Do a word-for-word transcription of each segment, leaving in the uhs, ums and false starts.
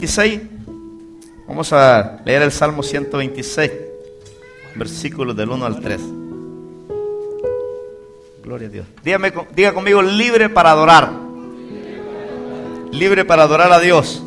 veintiséis. Vamos a leer el Salmo ciento veintiséis, versículos del uno al tres. Gloria a Dios. Dígame, diga conmigo, libre para adorar. Libre para adorar a Dios.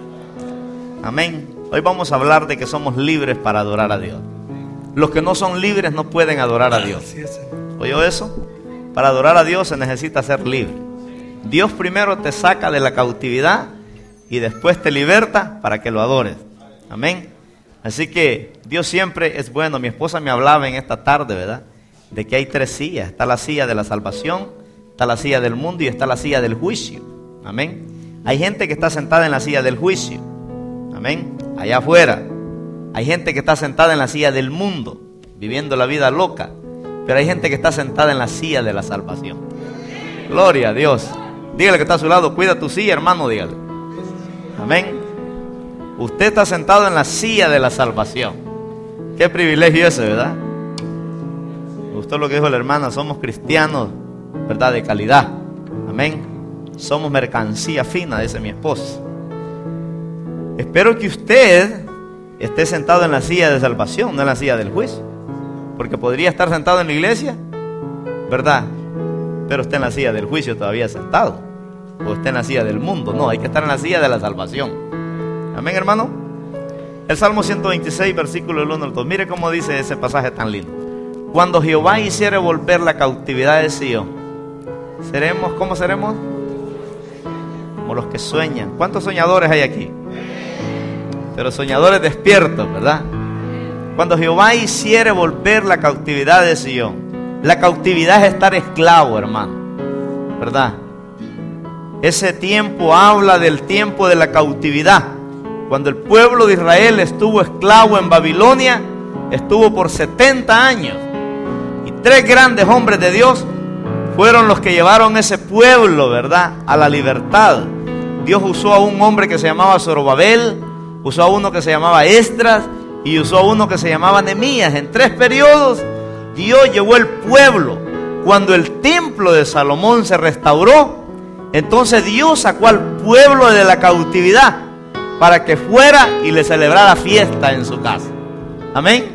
Amén. Hoy vamos a hablar de que somos libres para adorar a Dios. Los que no son libres no pueden adorar a Dios. ¿Oyó eso? Para adorar a Dios se necesita ser libre. Dios primero te saca de la cautividad y después te liberta para que lo adores. Amén. Así que Dios siempre es bueno. Mi esposa me hablaba en esta tarde, ¿verdad?, de que hay tres sillas. Está la silla de la salvación, está la silla del mundo y está la silla del juicio. Amén. Hay gente que está sentada en la silla del juicio. Amén. Allá afuera. Hay gente que está sentada en la silla del mundo, viviendo la vida loca. Pero hay gente que está sentada en la silla de la salvación. Gloria a Dios. Dígale que está a su lado, cuida tu silla, hermano, dígale. Amén. Usted está sentado en la silla de la salvación. Qué privilegio ese, ¿verdad? Me gustó lo que dijo la hermana. Somos cristianos, ¿verdad?, de calidad. Amén. Somos mercancía fina, dice mi esposa. Espero que usted esté sentado en la silla de salvación, no en la silla del juicio. Porque podría estar sentado en la iglesia, ¿verdad?, pero está en la silla del juicio todavía sentado. O está en la silla del mundo. No, hay que estar en la silla de la salvación. Amén, hermano. El Salmo ciento veintiséis, versículo del uno al dos. Mire cómo dice ese pasaje tan lindo. Cuando Jehová hiciere volver la cautividad de Sion, seremos, ¿cómo seremos? Como los que sueñan. ¿Cuántos soñadores hay aquí? Pero soñadores despiertos, ¿verdad? Cuando Jehová hiciere volver la cautividad de Sion. La cautividad es estar esclavo, hermano, ¿verdad? Ese tiempo habla del tiempo de la cautividad. Cuando el pueblo de Israel estuvo esclavo en Babilonia, estuvo por setenta años. Y tres grandes hombres de Dios fueron los que llevaron ese pueblo, ¿verdad?, a la libertad. Dios usó a un hombre que se llamaba Zorobabel, usó a uno que se llamaba Esdras y usó a uno que se llamaba Nehemías. En tres periodos Dios llevó el pueblo. Cuando el templo de Salomón se restauró, entonces Dios sacó al pueblo de la cautividad para que fuera y le celebrara fiesta en su casa. Amén.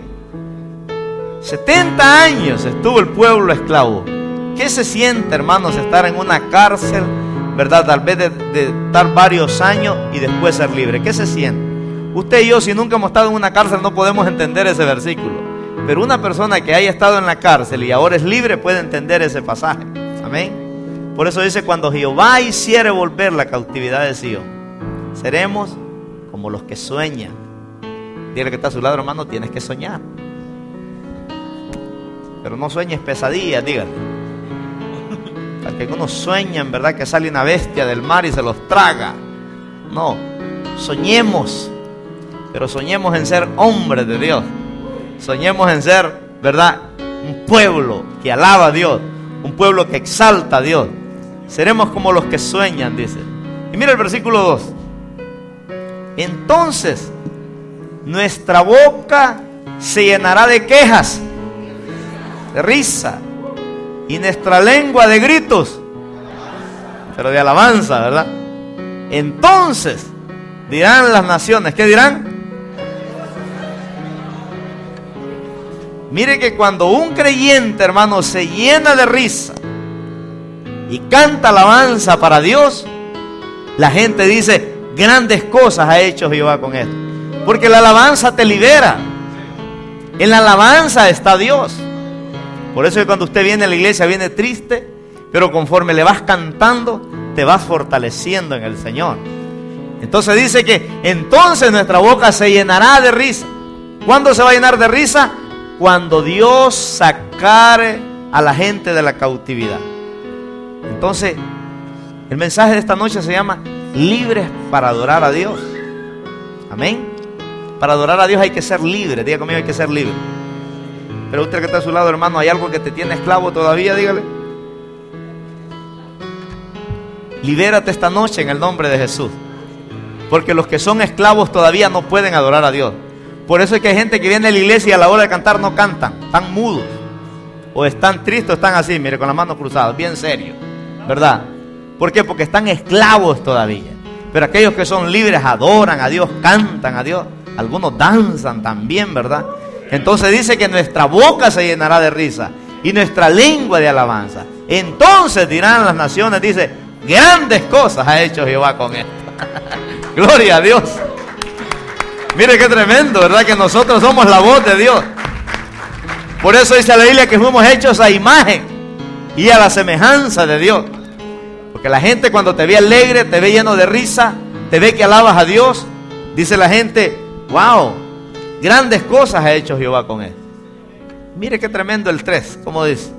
setenta años estuvo el pueblo esclavo. ¿Qué se siente, hermanos, estar en una cárcel, verdad? Tal vez de, de estar varios años y después ser libre. ¿Qué se siente? Usted y yo, si nunca hemos estado en una cárcel, no podemos entender ese versículo. Pero una persona que haya estado en la cárcel y ahora es libre puede entender ese pasaje. Amén. Por eso dice, cuando Jehová hiciere volver la cautividad de Sion, seremos como los que sueñan. Dígale que está a su lado, hermano, tienes que soñar. Pero no sueñes pesadillas, dígale. Porque algunos sueñan, ¿verdad?, que sale una bestia del mar y se los traga. No, soñemos. Pero soñemos en ser hombres de Dios. Soñemos en ser, ¿verdad?, un pueblo que alaba a Dios, un pueblo que exalta a Dios. Seremos como los que sueñan, dice. Y mira el versículo dos. Entonces nuestra boca se llenará de quejas, de risa, y nuestra lengua de gritos, pero de alabanza, ¿verdad? Entonces dirán las naciones, ¿qué dirán? Mire que cuando un creyente, hermano, se llena de risa y canta alabanza para Dios, la gente dice, grandes cosas ha hecho Jehová con esto. Porque la alabanza te libera. En la alabanza está Dios. Por eso es que cuando usted viene a la iglesia viene triste, pero conforme le vas cantando, te vas fortaleciendo en el Señor. Entonces dice que entonces nuestra boca se llenará de risa. ¿Cuándo se va a llenar de risa? Cuando Dios sacare a la gente de la cautividad. Entonces, el mensaje de esta noche se llama libres para adorar a Dios. Amén. Para adorar a Dios hay que ser libre. Diga conmigo, hay que ser libre. Pero usted que está a su lado, hermano, ¿hay algo que te tiene esclavo todavía? Dígale. Libérate esta noche en el nombre de Jesús. Porque los que son esclavos todavía no pueden adorar a Dios. Por eso es que hay gente que viene a la iglesia y a la hora de cantar no cantan, están mudos. O están tristes o están así, mire, con las manos cruzadas, bien serios, ¿verdad? ¿Por qué? Porque están esclavos todavía. Pero aquellos que son libres adoran a Dios, cantan a Dios. Algunos danzan también, ¿verdad? Entonces dice que nuestra boca se llenará de risa y nuestra lengua de alabanza. Entonces dirán las naciones, dice, grandes cosas ha hecho Jehová con esto. Gloria a Dios. Mire qué tremendo, ¿verdad? Que nosotros somos la voz de Dios. Por eso dice la Biblia que fuimos hechos a imagen y a la semejanza de Dios. Porque la gente cuando te ve alegre, te ve lleno de risa, te ve que alabas a Dios, dice la gente, wow, grandes cosas ha hecho Jehová con él. Mire qué tremendo el tres, como dice.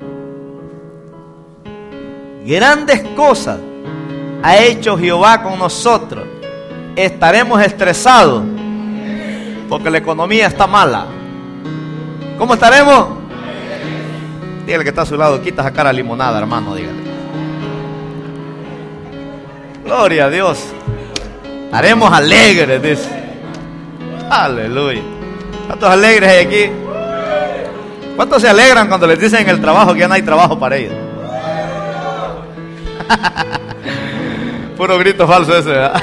Grandes cosas ha hecho Jehová con nosotros. Estaremos estresados porque la economía está mala. ¿Cómo estaremos? Dígale que está a su lado, quita esa cara limonada, hermano, dígale. Gloria a Dios. Estaremos alegres, dice. Aleluya. ¿Cuántos alegres hay aquí? ¿Cuántos se alegran cuando les dicen en el trabajo que ya no hay trabajo para ellos? Puro grito falso ese, ¿verdad?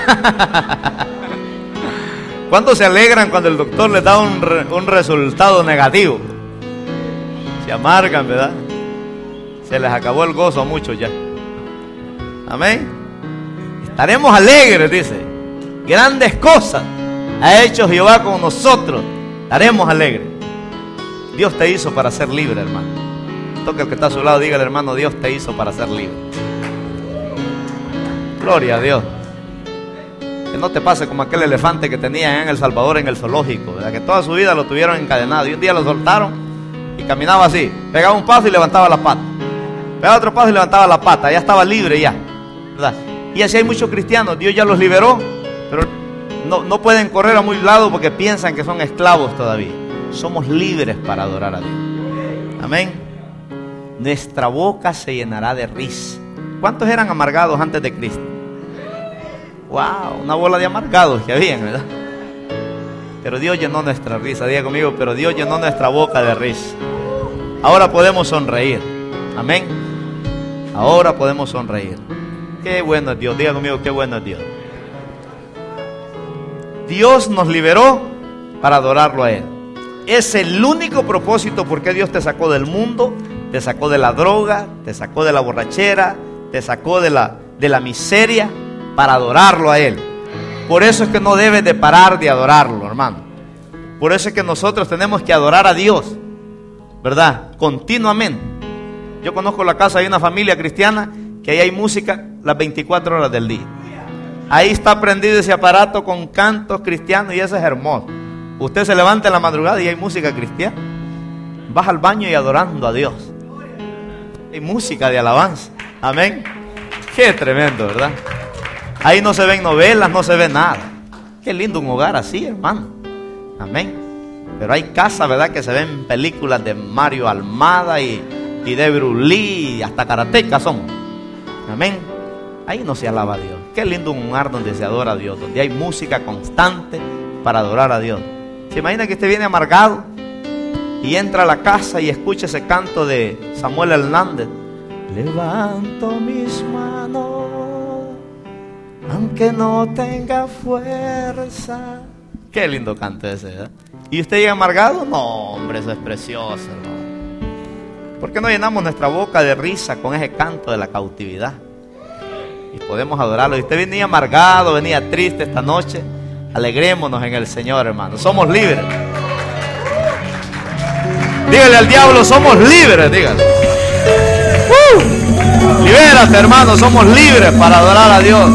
¿Cuántos se alegran cuando el doctor les da un, re, un resultado negativo? Se amargan, ¿verdad? Se les acabó el gozo a muchos ya. Amén. Estaremos alegres, dice. Grandes cosas ha hecho Jehová con nosotros. Estaremos alegres. Dios te hizo para ser libre, hermano. Toca el que está a su lado, dígale, hermano, Dios te hizo para ser libre. Gloria a Dios. Que no te pase como aquel elefante que tenía en El Salvador en el zoológico, ¿verdad? Que toda su vida lo tuvieron encadenado y un día lo soltaron y caminaba así, pegaba un paso y levantaba la pata, pegaba otro paso y levantaba la pata, ya estaba libre ya, ¿verdad? Y así hay muchos cristianos, Dios ya los liberó, pero no, no pueden correr a muy lado porque piensan que son esclavos todavía. Somos libres para adorar a Dios. Amén. Nuestra boca se llenará de risa. ¿Cuántos eran amargados antes de Cristo? Wow, una bola de amargados que habían, ¿verdad? Pero Dios llenó nuestra risa, diga conmigo, pero Dios llenó nuestra boca de risa. Ahora podemos sonreír. Amén. Ahora podemos sonreír. Qué bueno es Dios, diga conmigo, qué bueno es Dios. Dios nos liberó para adorarlo a Él. Es el único propósito por qué Dios te sacó del mundo, te sacó de la droga, te sacó de la borrachera, te sacó de la, de la miseria, para adorarlo a Él. Por eso es que no debes de parar de adorarlo, hermano. Por eso es que nosotros tenemos que adorar a Dios, ¿verdad? Continuamente. Yo conozco la casa de una familia cristiana que ahí hay música las veinticuatro horas del día. Ahí está prendido ese aparato con cantos cristianos y eso es hermoso. Usted se levanta en la madrugada y hay música cristiana. Vas al baño y adorando a Dios. Hay música de alabanza. Amén. Qué tremendo, ¿verdad? Ahí no se ven novelas, no se ve nada. Qué lindo un hogar así, hermano. Amén. Pero hay casas, ¿verdad?, que se ven películas de Mario Almada y, y de Bruce Lee, hasta karatecas son. Amén. Ahí no se alaba a Dios. Qué lindo un hogar donde se adora a Dios, donde hay música constante para adorar a Dios. ¿Se imagina que usted viene amargado y entra a la casa y escucha ese canto de Samuel Hernández? Levanto mis manos aunque no tenga fuerza. Qué lindo canto ese, ¿verdad? ¿Y usted llega amargado? No, hombre, eso es precioso, hermano. ¿Por qué no llenamos nuestra boca de risa con ese canto de la cautividad? Y podemos adorarlo. Y usted venía amargado, venía triste esta noche, alegrémonos en el Señor, hermano. Somos libres. Dígale al diablo, somos libres, dígale. ¡Uh! Libérate, hermano, somos libres para adorar a Dios.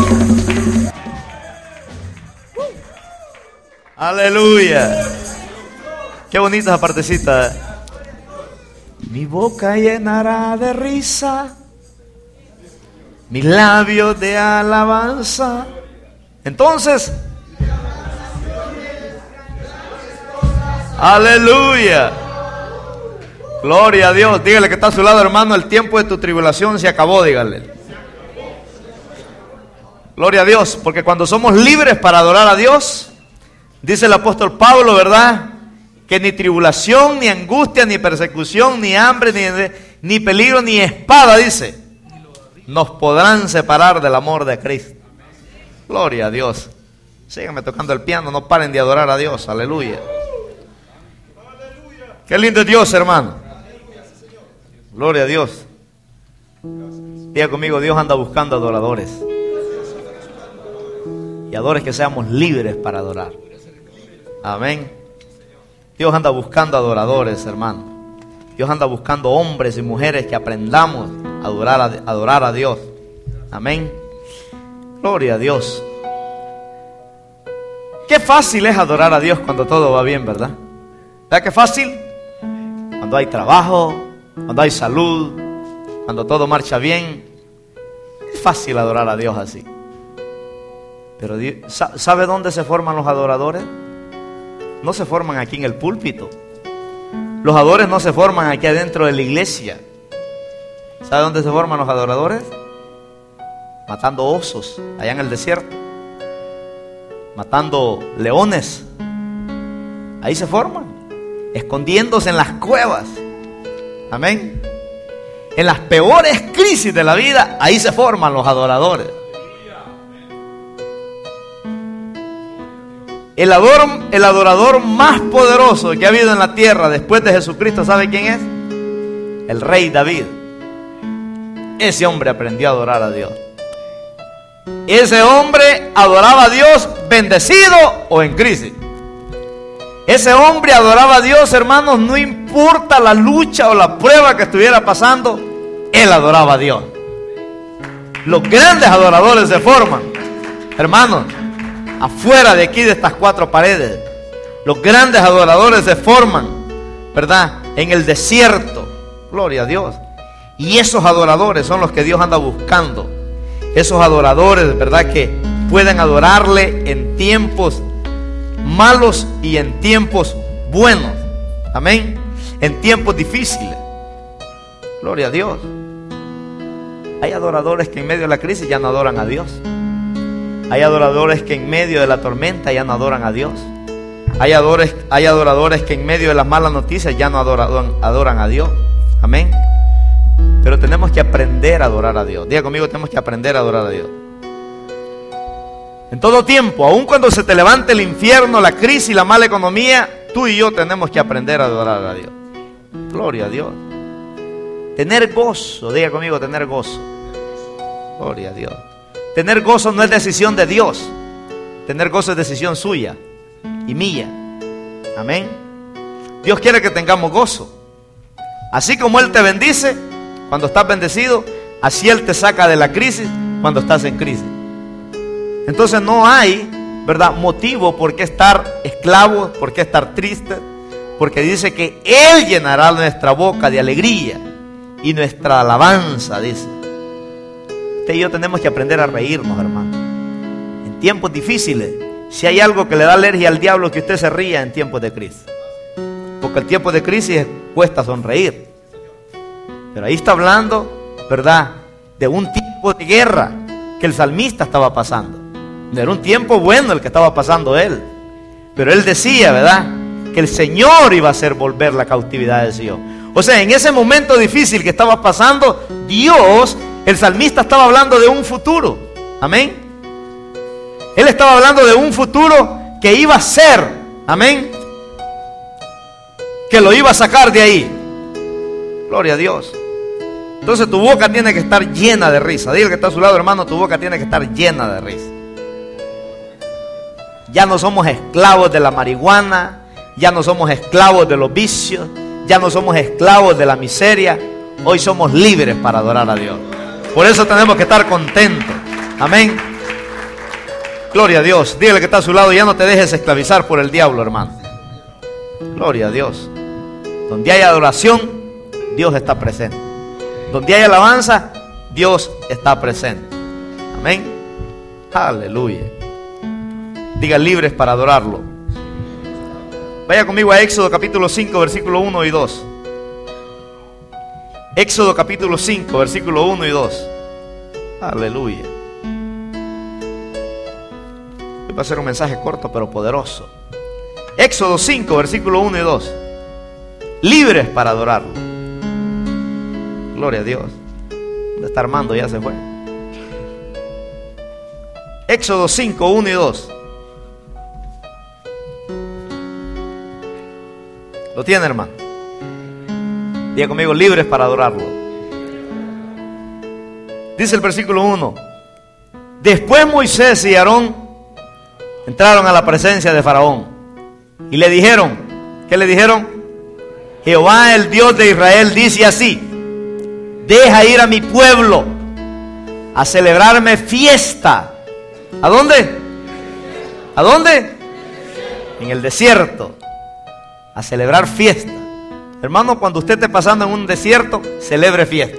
Aleluya. Qué bonita esa partecita. Mi boca llenará de risa, mis labios de alabanza. Entonces, aleluya. Gloria a Dios. Dígale que está a su lado, hermano, el tiempo de tu tribulación se acabó, dígale. Gloria a Dios, porque cuando somos libres para adorar a Dios, dice el apóstol Pablo, ¿verdad?, que ni tribulación, ni angustia, ni persecución, ni hambre, ni, ni peligro, ni espada, dice, nos podrán separar del amor de Cristo. Gloria a Dios. Síganme tocando el piano, no paren de adorar a Dios. Aleluya. Qué lindo es Dios, hermano. Gloria a Dios. Diga conmigo, Dios anda buscando adoradores. Y adores que seamos libres para adorar. Amén. Dios anda buscando adoradores, hermano. Dios anda buscando hombres y mujeres que aprendamos a adorar a, a adorar a Dios. Amén. Gloria a Dios. Qué fácil es adorar a Dios cuando todo va bien, ¿verdad? ¿Verdad que fácil? Cuando hay trabajo, cuando hay salud, cuando todo marcha bien. Es fácil adorar a Dios así. Pero Dios, ¿sabe dónde se forman los adoradores? No se forman aquí en el púlpito. Los adoradores no se forman aquí adentro de la iglesia. ¿Sabe dónde se forman los adoradores? Matando osos allá en el desierto, matando leones. Ahí se forman, escondiéndose en las cuevas. Amén. En las peores crisis de la vida, ahí se forman los adoradores. El adorador, el adorador más poderoso que ha habido en la tierra después de Jesucristo, ¿sabe quién es? El rey David. Ese hombre aprendió a adorar a Dios. Ese hombre adoraba a Dios bendecido o en crisis. Ese hombre adoraba a Dios, hermanos, no importa la lucha o la prueba que estuviera pasando, él adoraba a Dios. Los grandes adoradores se forman, hermanos, afuera de aquí, de estas cuatro paredes. Los grandes adoradores se forman, ¿verdad? En el desierto. Gloria a Dios. Y esos adoradores son los que Dios anda buscando. Esos adoradores, ¿verdad? Que pueden adorarle en tiempos malos y en tiempos buenos. Amén. En tiempos difíciles. Gloria a Dios. Hay adoradores que en medio de la crisis ya no adoran a Dios. Hay adoradores que en medio de la tormenta ya no adoran a Dios. Hay adoradores, hay adoradores que en medio de las malas noticias ya no adoran, adoran a Dios. Amén. Pero tenemos que aprender a adorar a Dios. Diga conmigo, tenemos que aprender a adorar a Dios. En todo tiempo, aun cuando se te levante el infierno, la crisis, la mala economía, tú y yo tenemos que aprender a adorar a Dios. Gloria a Dios. Tener gozo, diga conmigo, tener gozo. Gloria a Dios. Tener gozo no es decisión de Dios. Tener gozo es decisión suya y mía. Amén. Dios quiere que tengamos gozo. Así como Él te bendice cuando estás bendecido, así Él te saca de la crisis cuando estás en crisis. Entonces no hay, ¿verdad?, motivo por qué estar esclavos, por qué estar tristes, porque dice que Él llenará nuestra boca de alegría y nuestra alabanza, dice. Usted y yo tenemos que aprender a reírnos, hermano. En tiempos difíciles, si hay algo que le da alergia al diablo, que usted se ría en tiempos de crisis. Porque el tiempo de crisis cuesta sonreír. Pero ahí está hablando, ¿verdad?, de un tiempo de guerra que el salmista estaba pasando. No era un tiempo bueno el que estaba pasando él. Pero él decía, ¿verdad?, que el Señor iba a hacer volver la cautividad de Sion. O sea, en ese momento difícil que estaba pasando, Dios, el salmista estaba hablando de un futuro. Amén. Él estaba hablando de un futuro que iba a ser. Amén. Que lo iba a sacar de ahí. Gloria a Dios. Entonces tu boca tiene que estar llena de risa. Dile que está a su lado, hermano, tu boca tiene que estar llena de risa. Ya no somos esclavos de la marihuana. Ya no somos esclavos de los vicios. Ya no somos esclavos de la miseria. Hoy somos libres para adorar a Dios. Por eso tenemos que estar contentos. Amén. Gloria a Dios. Dígale que está a su lado, ya no te dejes esclavizar por el diablo, hermano. Gloria a Dios. Donde hay adoración, Dios está presente. Donde hay alabanza, Dios está presente. Amén. Aleluya. Diga, libres para adorarlo. Vaya conmigo a Éxodo capítulo cinco, versículo uno y dos. Éxodo capítulo cinco, versículo uno y dos. Aleluya. Hoy va a ser un mensaje corto pero poderoso. Éxodo cinco, versículo uno y dos. Libres para adorarlo. Gloria a Dios. ¿Dónde está Armando? Ya se fue. Éxodo cinco, uno y dos. ¿Lo tiene, hermano? Diga conmigo, libres para adorarlo. Dice el versículo uno. Después Moisés y Aarón entraron a la presencia de Faraón y le dijeron, ¿qué le dijeron? Jehová, el Dios de Israel, dice así: deja ir a mi pueblo a celebrarme fiesta. ¿A dónde? ¿A dónde? En el desierto. A celebrar fiesta. Hermano, cuando usted esté pasando en un desierto, celebre fiesta.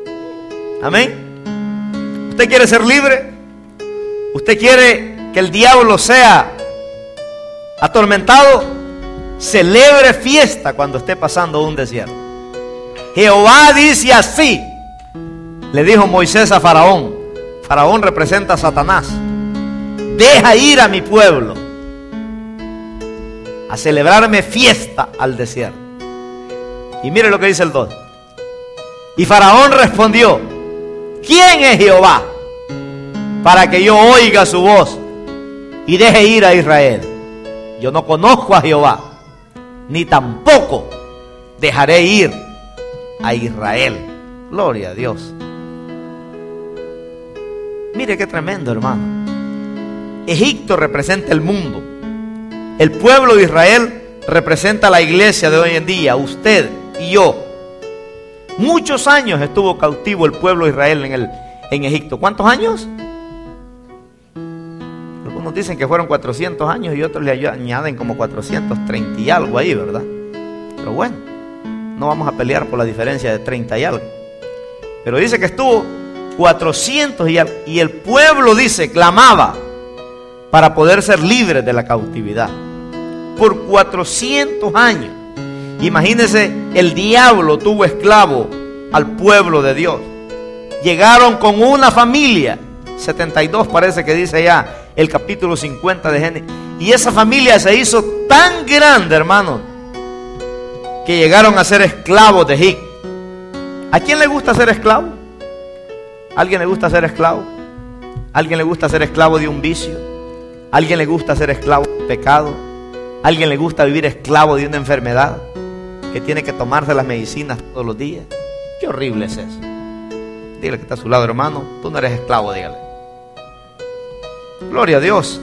Amén. ¿Usted quiere ser libre? ¿Usted quiere que el diablo sea atormentado? Celebre fiesta cuando esté pasando un desierto. Jehová dice así, le dijo Moisés a Faraón. Faraón representa a Satanás. Deja ir a mi pueblo a celebrarme fiesta al desierto. Y mire lo que dice el dos. Y Faraón respondió: ¿quién es Jehová para que yo oiga su voz y deje ir a Israel? Yo no conozco a Jehová, ni tampoco dejaré ir a Israel. Gloria a Dios. Mire qué tremendo, hermano. Egipto representa el mundo. El pueblo de Israel representa la iglesia de hoy en día, usted y yo. Muchos años estuvo cautivo el pueblo de Israel en, el, en Egipto. ¿Cuántos años? Algunos dicen que fueron cuatrocientos años y otros le añaden como cuatrocientos treinta y algo ahí, ¿verdad? Pero bueno, no vamos a pelear por la diferencia de treinta y algo. Pero dice que estuvo cuatrocientos y, y el pueblo, dice, clamaba para poder ser libre de la cautividad. Por cuatrocientos años. Imagínense, el diablo tuvo esclavo al pueblo de Dios. Llegaron con una familia, setenta y dos parece que dice ya el capítulo cincuenta de Génesis. Y esa familia se hizo tan grande, hermanos, que llegaron a ser esclavos de Egipto. ¿A quién le gusta ser esclavo? ¿A alguien le gusta ser esclavo? ¿A alguien le gusta ser esclavo de un vicio? ¿A alguien le gusta ser esclavo de pecado? ¿A alguien le gusta vivir esclavo de una enfermedad que tiene que tomarse las medicinas todos los días? Qué horrible es eso. Dígale que está a su lado, hermano, tú no eres esclavo, dígale. Gloria a Dios.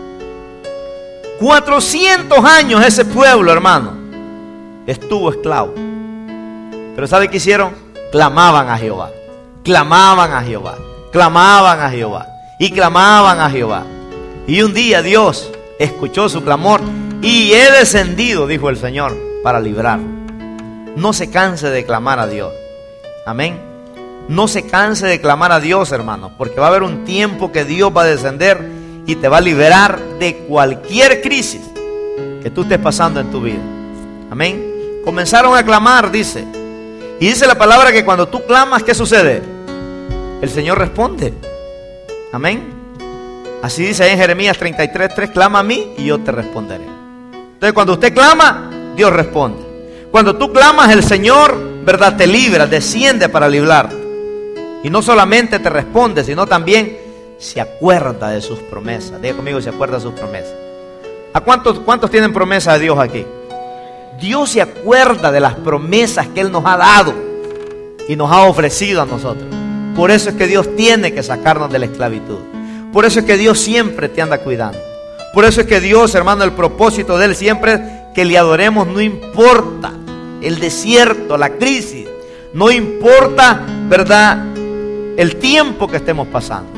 cuatrocientos años ese pueblo, hermano, estuvo esclavo. Pero ¿sabe qué hicieron? Clamaban a Jehová. Clamaban a Jehová. Clamaban a Jehová. Y clamaban a Jehová. Y un día Dios escuchó su clamor y he descendido, dijo el Señor, para librarlo. No se canse de clamar a Dios. Amén. No se canse de clamar a Dios, hermano, porque va a haber un tiempo que Dios va a descender y te va a liberar de cualquier crisis que tú estés pasando en tu vida. Amén. Comenzaron a clamar, dice. Y dice la palabra que cuando tú clamas, ¿qué sucede? El Señor responde. Amén. Así dice ahí en Jeremías treinta y tres, tres, clama a mí y yo te responderé. Entonces cuando usted clama, Dios responde. Cuando tú clamas, el Señor, ¿verdad?, te libra, desciende para librarte. Y no solamente te responde, sino también se acuerda de sus promesas. Diga conmigo, se acuerda de sus promesas. ¿A cuántos, cuántos tienen promesa de Dios aquí? Dios se acuerda de las promesas que Él nos ha dado y nos ha ofrecido a nosotros. Por eso es que Dios tiene que sacarnos de la esclavitud. Por eso es que Dios siempre te anda cuidando. Por eso es que Dios, hermano, el propósito de Él siempre es que le adoremos, no importa el desierto, la crisis, no importa, ¿verdad?, el tiempo que estemos pasando.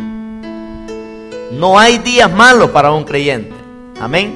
No hay días malos para un creyente. Amén.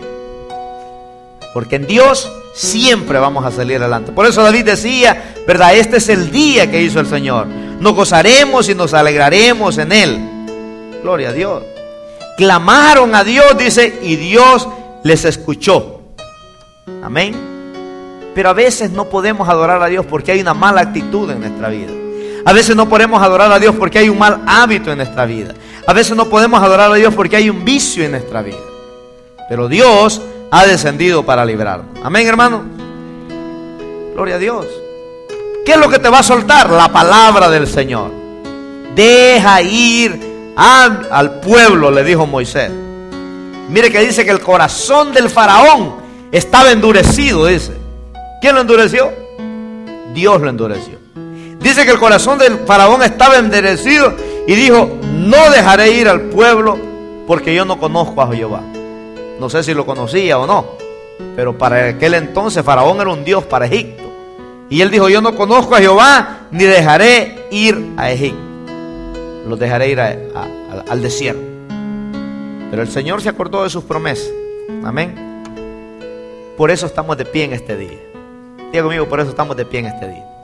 Porque en Dios siempre vamos a salir adelante. Por eso David decía, ¿verdad?, este es el día que hizo el Señor. Nos gozaremos y nos alegraremos en Él. Gloria a Dios. Clamaron a Dios, dice, y Dios les escuchó. Amén. Pero a veces no podemos adorar a Dios porque hay una mala actitud en nuestra vida. A veces no podemos adorar a Dios porque hay un mal hábito en nuestra vida. A veces no podemos adorar a Dios porque hay un vicio en nuestra vida. Pero Dios ha descendido para librarnos. Amén, hermano. Gloria a Dios. ¿Qué es lo que te va a soltar? La palabra del Señor. Deja ir al, al pueblo, le dijo Moisés. Mire que dice que el corazón del faraón estaba endurecido, dice. ¿Quién lo endureció? Dios lo endureció. Dice que el corazón del faraón estaba endurecido y dijo: no dejaré ir al pueblo porque yo no conozco a Jehová. No sé si lo conocía o no, pero para aquel entonces faraón era un dios para Egipto. Y él dijo: yo no conozco a Jehová, ni dejaré ir a Egipto. Los dejaré ir a, a, a, al desierto. Pero el Señor se acordó de sus promesas. Amén. Por eso estamos de pie en este día. Diga conmigo: por eso estamos de pie en este día.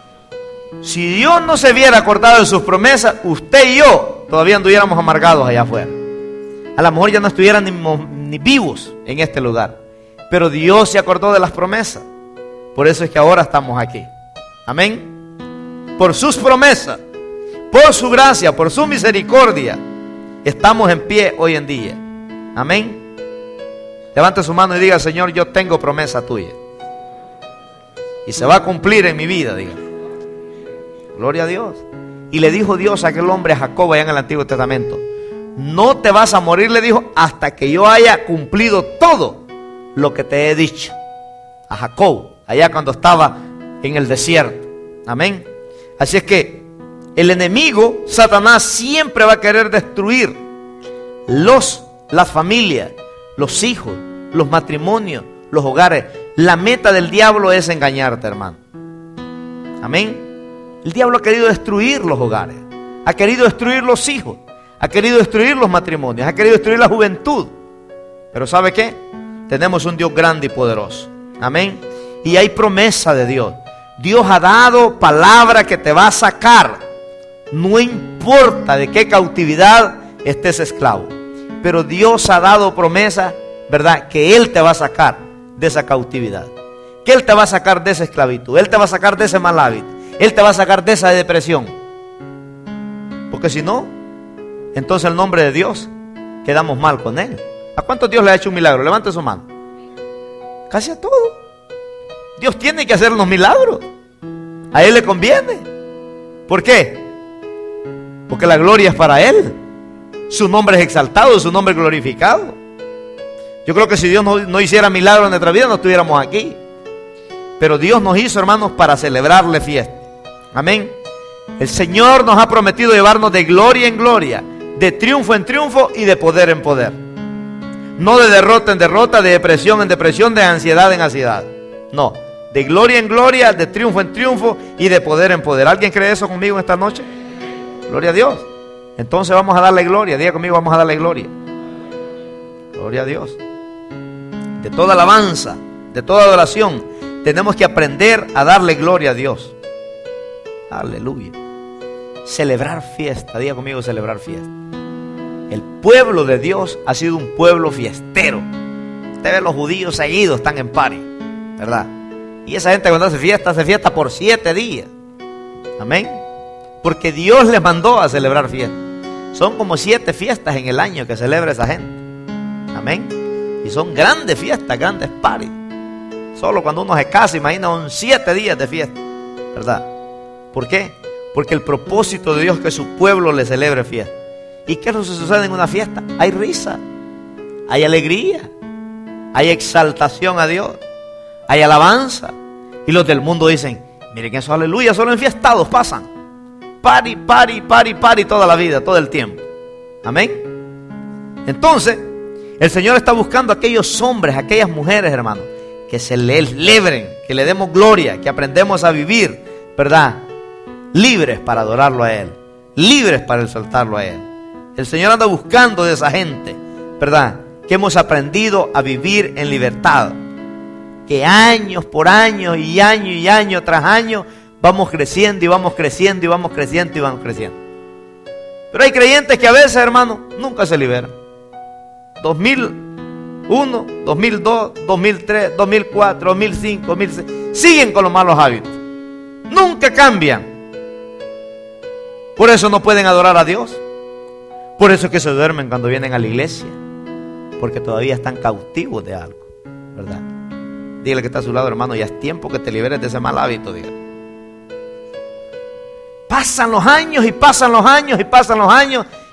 Si Dios no se hubiera acordado de sus promesas, usted y yo todavía anduviéramos amargados allá afuera. A lo mejor ya no estuvieran ni, ni vivos en este lugar. Pero Dios se acordó de las promesas. Por eso es que ahora estamos aquí. Amén. Por sus promesas, por su gracia, por su misericordia, estamos en pie hoy en día. Amén. Levante su mano y diga: Señor, yo tengo promesa tuya. Y se va a cumplir en mi vida, diga. Gloria a Dios. Y le dijo Dios a aquel hombre, a Jacob, allá en el Antiguo Testamento: no te vas a morir, le dijo, hasta que yo haya cumplido todo lo que te he dicho. A Jacob, allá cuando estaba en el desierto. Amén. Así es que el enemigo, Satanás, siempre va a querer destruir los, las familias, los hijos, los matrimonios, los hogares. La meta del diablo es engañarte, hermano. Amén. El diablo ha querido destruir los hogares, ha querido destruir los hijos, ha querido destruir los matrimonios, ha querido destruir la juventud. Pero ¿sabe qué? Tenemos un Dios grande y poderoso. Amén. Y hay promesa de Dios. Dios ha dado palabra que te va a sacar. No importa de qué cautividad estés esclavo, pero Dios ha dado promesa, ¿verdad? Que Él te va a sacar de esa cautividad, que Él te va a sacar de esa esclavitud, Él te va a sacar de ese mal hábito, Él te va a sacar de esa depresión. Porque si no, entonces el nombre de Dios quedamos mal con Él. ¿A cuántos Dios le ha hecho un milagro? Levante su mano. Casi a todos. Dios tiene que hacernos milagros. A Él le conviene. ¿Por qué? Porque la gloria es para Él. Su nombre es exaltado, su nombre es glorificado. Yo creo que si Dios no, no hiciera milagros en nuestra vida, no estuviéramos aquí. Pero Dios nos hizo, hermanos, para celebrarle fiesta. Amén. El Señor nos ha prometido llevarnos de gloria en gloria, de triunfo en triunfo y de poder en poder. No de derrota en derrota, de depresión en depresión, de ansiedad en ansiedad. No, de gloria en gloria, de triunfo en triunfo y de poder en poder. ¿Alguien cree eso conmigo esta noche? Gloria a Dios. Entonces vamos a darle gloria. Diga conmigo: vamos a darle gloria. Gloria a Dios. De toda alabanza, de toda adoración, tenemos que aprender a darle gloria a Dios. Aleluya. Celebrar fiesta. Diga conmigo: celebrar fiesta. El pueblo de Dios ha sido un pueblo fiestero. Usted ve los judíos seguidos, están en party, ¿verdad? Y esa gente cuando hace fiesta, hace fiesta por siete días. Amén. Porque Dios les mandó a celebrar fiesta. Son como siete fiestas en el año que celebra esa gente. Amén. Y son grandes fiestas, grandes party. Solo cuando uno se casa, imagina un siete días de fiesta, ¿verdad? ¿Por qué? Porque el propósito de Dios es que su pueblo le celebre fiesta. ¿Y qué es lo que sucede en una fiesta? Hay risa, hay alegría, hay exaltación a Dios, hay alabanza. Y los del mundo dicen: miren eso, aleluya, solo enfiestados pasan. Pari, pari, pari, pari toda la vida, todo el tiempo. Amén. Entonces, el Señor está buscando a aquellos hombres, a aquellas mujeres, hermanos, que se le celebren, que le demos gloria, que aprendemos a vivir, ¿verdad? Libres para adorarlo a Él, libres para exaltarlo a Él. El Señor anda buscando de esa gente, ¿verdad? Que hemos aprendido a vivir en libertad. Que años por años y año y año tras año vamos creciendo y vamos creciendo y vamos creciendo y vamos creciendo. Pero hay creyentes que a veces, hermano, nunca se liberan. dos mil uno, dos mil dos, dos mil tres, dos mil cuatro, dos mil cinco, dos mil seis. Siguen con los malos hábitos. Nunca cambian. Por eso no pueden adorar a Dios. Por eso es que se duermen cuando vienen a la iglesia. Porque todavía están cautivos de algo, ¿verdad? Dígale que está a su lado, hermano: ya es tiempo que te liberes de ese mal hábito. Dígale. Pasan los años y pasan los años y pasan los años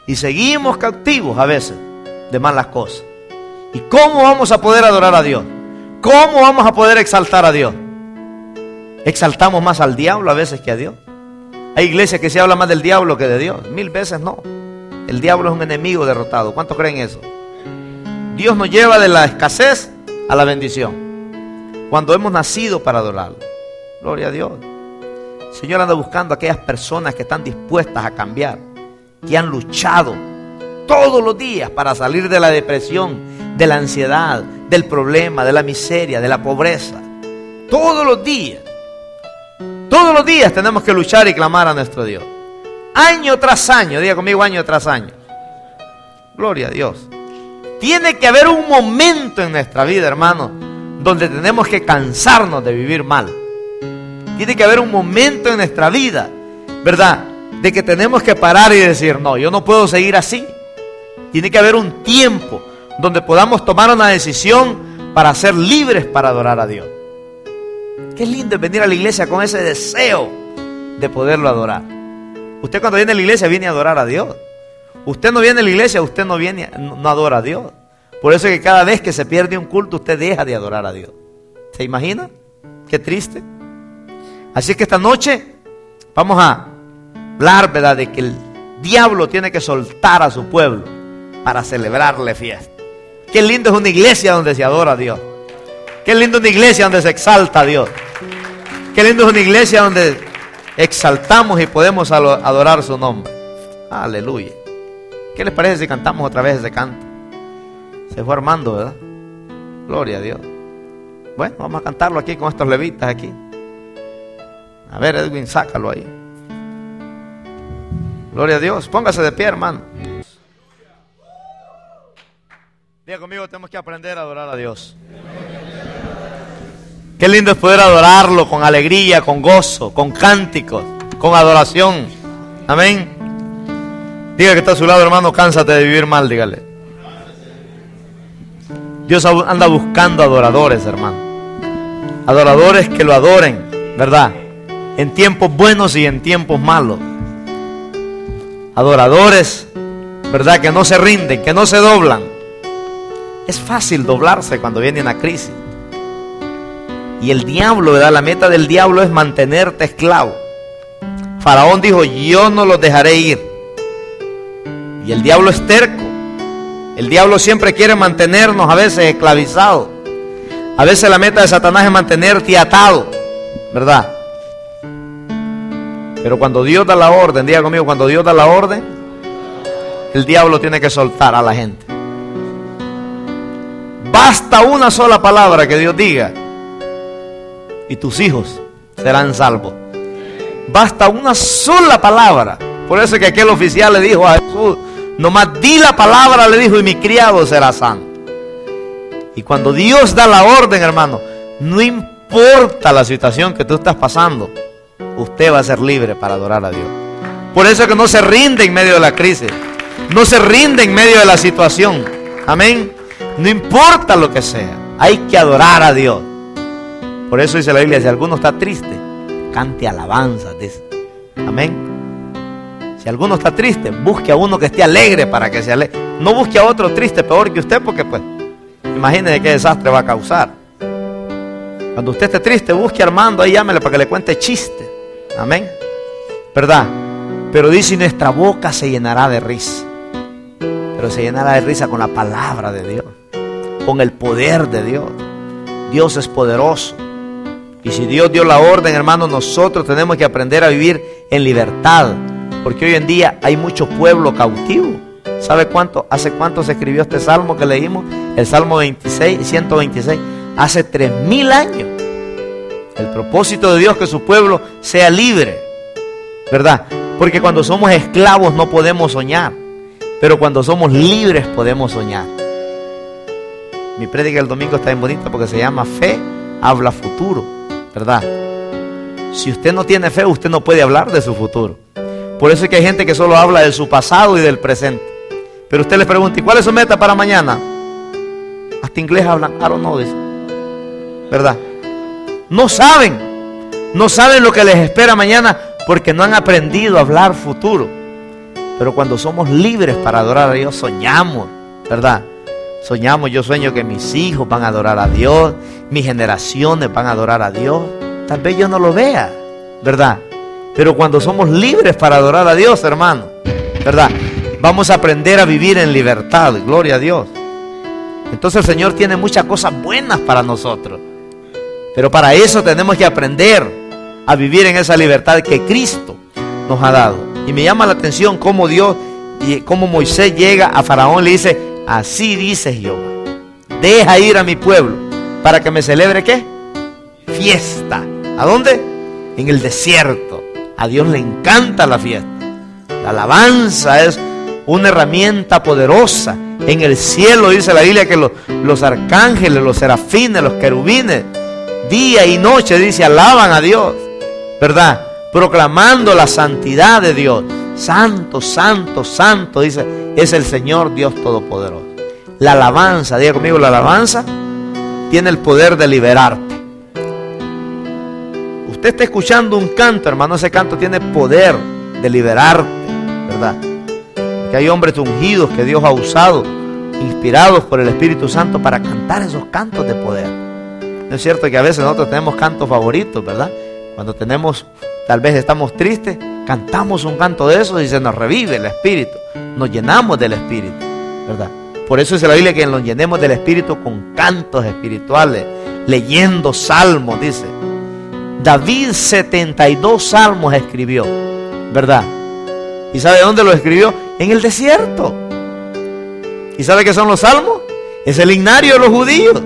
Y seguimos cautivos a veces de malas cosas. ¿Y cómo vamos a poder adorar a Dios? ¿Cómo vamos a poder exaltar a Dios? Exaltamos más al diablo a veces que a Dios. Hay iglesias que se habla más del diablo que de Dios. Mil veces no. El diablo es un enemigo derrotado. ¿Cuántos creen eso? Dios nos lleva de la escasez a la bendición, cuando hemos nacido para adorarlo. Gloria a Dios. El Señor anda buscando a aquellas personas que están dispuestas a cambiar, que han luchado todos los días para salir de la depresión, de la ansiedad, del problema, de la miseria, de la pobreza. Todos los días. Todos los días tenemos que luchar y clamar a nuestro Dios. Año tras año, diga conmigo, año tras año. Gloria a Dios. Tiene que haber un momento en nuestra vida, hermano, donde tenemos que cansarnos de vivir mal. Tiene que haber un momento en nuestra vida, ¿verdad?, de que tenemos que parar y decir, no, yo no puedo seguir así. Tiene que haber un tiempo donde podamos tomar una decisión para ser libres para adorar a Dios. Qué lindo es venir a la iglesia con ese deseo de poderlo adorar. Usted cuando viene a la iglesia viene a adorar a Dios. Usted no viene a la iglesia, usted no viene, no, no adora a Dios. Por eso es que cada vez que se pierde un culto, usted deja de adorar a Dios. ¿Se imagina? Qué triste. Así es que esta noche vamos a hablar, ¿verdad?, de que el diablo tiene que soltar a su pueblo para celebrarle fiesta. Qué lindo es una iglesia donde se adora a Dios. Qué lindo es una iglesia donde se exalta a Dios. Qué lindo es una iglesia donde exaltamos y podemos adorar su nombre. Aleluya. ¿Qué les parece si cantamos otra vez ese canto? Se fue armando, ¿verdad? Gloria a Dios. Bueno, vamos a cantarlo aquí con estos levitas aquí. A ver, Edwin, sácalo ahí. Gloria a Dios. Póngase de pie, hermano. Diga conmigo, tenemos que aprender a adorar a Dios. Qué lindo es poder adorarlo con alegría, con gozo, con cánticos, con adoración. Amén. Diga que está a su lado, hermano, cánsate de vivir mal, dígale. Dios anda buscando adoradores, hermano. Adoradores que lo adoren, ¿verdad?, en tiempos buenos y en tiempos malos. Adoradores, ¿verdad?, que no se rinden, que no se doblan. Es fácil doblarse cuando viene una crisis. Y el diablo, ¿verdad?, la meta del diablo es mantenerte esclavo. Faraón dijo, yo no los dejaré ir. Y el diablo es terco. El diablo siempre quiere mantenernos a veces esclavizados. A veces la meta de Satanás es mantenerte atado, ¿verdad? Pero cuando Dios da la orden, diga conmigo, cuando Dios da la orden, el diablo tiene que soltar a la gente. Basta una sola palabra que Dios diga y tus hijos serán salvos. Basta una sola palabra. Por eso es que aquel oficial le dijo a Jesús, nomás di la palabra, le dijo, y mi criado será sano. Y cuando Dios da la orden, hermano, no importa la situación que tú estás pasando, usted va a ser libre para adorar a Dios. Por eso es que no se rinde en medio de la crisis, no se rinde en medio de la situación. Amén. No importa lo que sea, hay que adorar a Dios. Por eso dice la Biblia, si alguno está triste, cante alabanzas, dice. Amén. Si alguno está triste, busque a uno que esté alegre para que se alegre. No busque a otro triste peor que usted, porque pues, imagínese qué desastre va a causar. Cuando usted esté triste, busque a Armando, ahí llámele para que le cuente chiste. Amén. ¿Verdad? Pero dice, nuestra boca se llenará de risa. Pero se llenará de risa con la palabra de Dios, con el poder de Dios. Dios es poderoso. Y si Dios dio la orden, hermano, nosotros tenemos que aprender a vivir en libertad. Porque hoy en día hay mucho pueblo cautivo. ¿Sabe cuánto? ¿Hace cuánto se escribió este salmo que leímos? El Salmo veintiséis, ciento veintiséis. Hace tres mil años. El propósito de Dios es que su pueblo sea libre, ¿verdad? Porque cuando somos esclavos no podemos soñar, pero cuando somos libres podemos soñar. Mi prédica el domingo está bien bonita porque se llama Fe habla futuro, ¿verdad? Si usted no tiene fe, usted no puede hablar de su futuro. Por eso es que hay gente que solo habla de su pasado y del presente. Pero usted les pregunta, ¿y cuál es su meta para mañana? Hasta inglés hablan, I don't know, dice. ¿Verdad? No saben, no saben lo que les espera mañana porque no han aprendido a hablar futuro. Pero cuando somos libres para adorar a Dios, soñamos, ¿verdad? Soñamos, yo sueño que mis hijos van a adorar a Dios, mis generaciones van a adorar a Dios. Tal vez yo no lo vea, ¿verdad? Pero cuando somos libres para adorar a Dios, hermano, ¿verdad? Vamos a aprender a vivir en libertad, gloria a Dios. Entonces el Señor tiene muchas cosas buenas para nosotros. Pero para eso tenemos que aprender a vivir en esa libertad que Cristo nos ha dado. Y me llama la atención cómo Dios y cómo Moisés llega a Faraón y le dice: así dice Jehová, deja ir a mi pueblo para que me celebre ¿qué? Fiesta. ¿A dónde? En el desierto. A Dios le encanta la fiesta. La alabanza es una herramienta poderosa. En el cielo dice la Biblia que los, los arcángeles, los serafines, los querubines, día y noche, dice, alaban a Dios, ¿verdad? Proclamando la santidad de Dios. Santo, santo, santo, dice, es el Señor Dios Todopoderoso. La alabanza, diga conmigo, la alabanza tiene el poder de liberarte. Usted está escuchando un canto, hermano, ese canto tiene poder de liberarte, ¿verdad? Que hay hombres ungidos que Dios ha usado, inspirados por el Espíritu Santo para cantar esos cantos de poder. ¿No es cierto que a veces nosotros tenemos cantos favoritos, verdad? Cuando tenemos, tal vez estamos tristes, cantamos un canto de esos y se nos revive el Espíritu. Nos llenamos del Espíritu, ¿verdad? Por eso dice la Biblia que nos llenemos del Espíritu con cantos espirituales, leyendo salmos, dice. David setenta y dos salmos escribió, ¿verdad? ¿Y sabe dónde los escribió? En el desierto. ¿Y sabe qué son los salmos? Es el himnario de los judíos.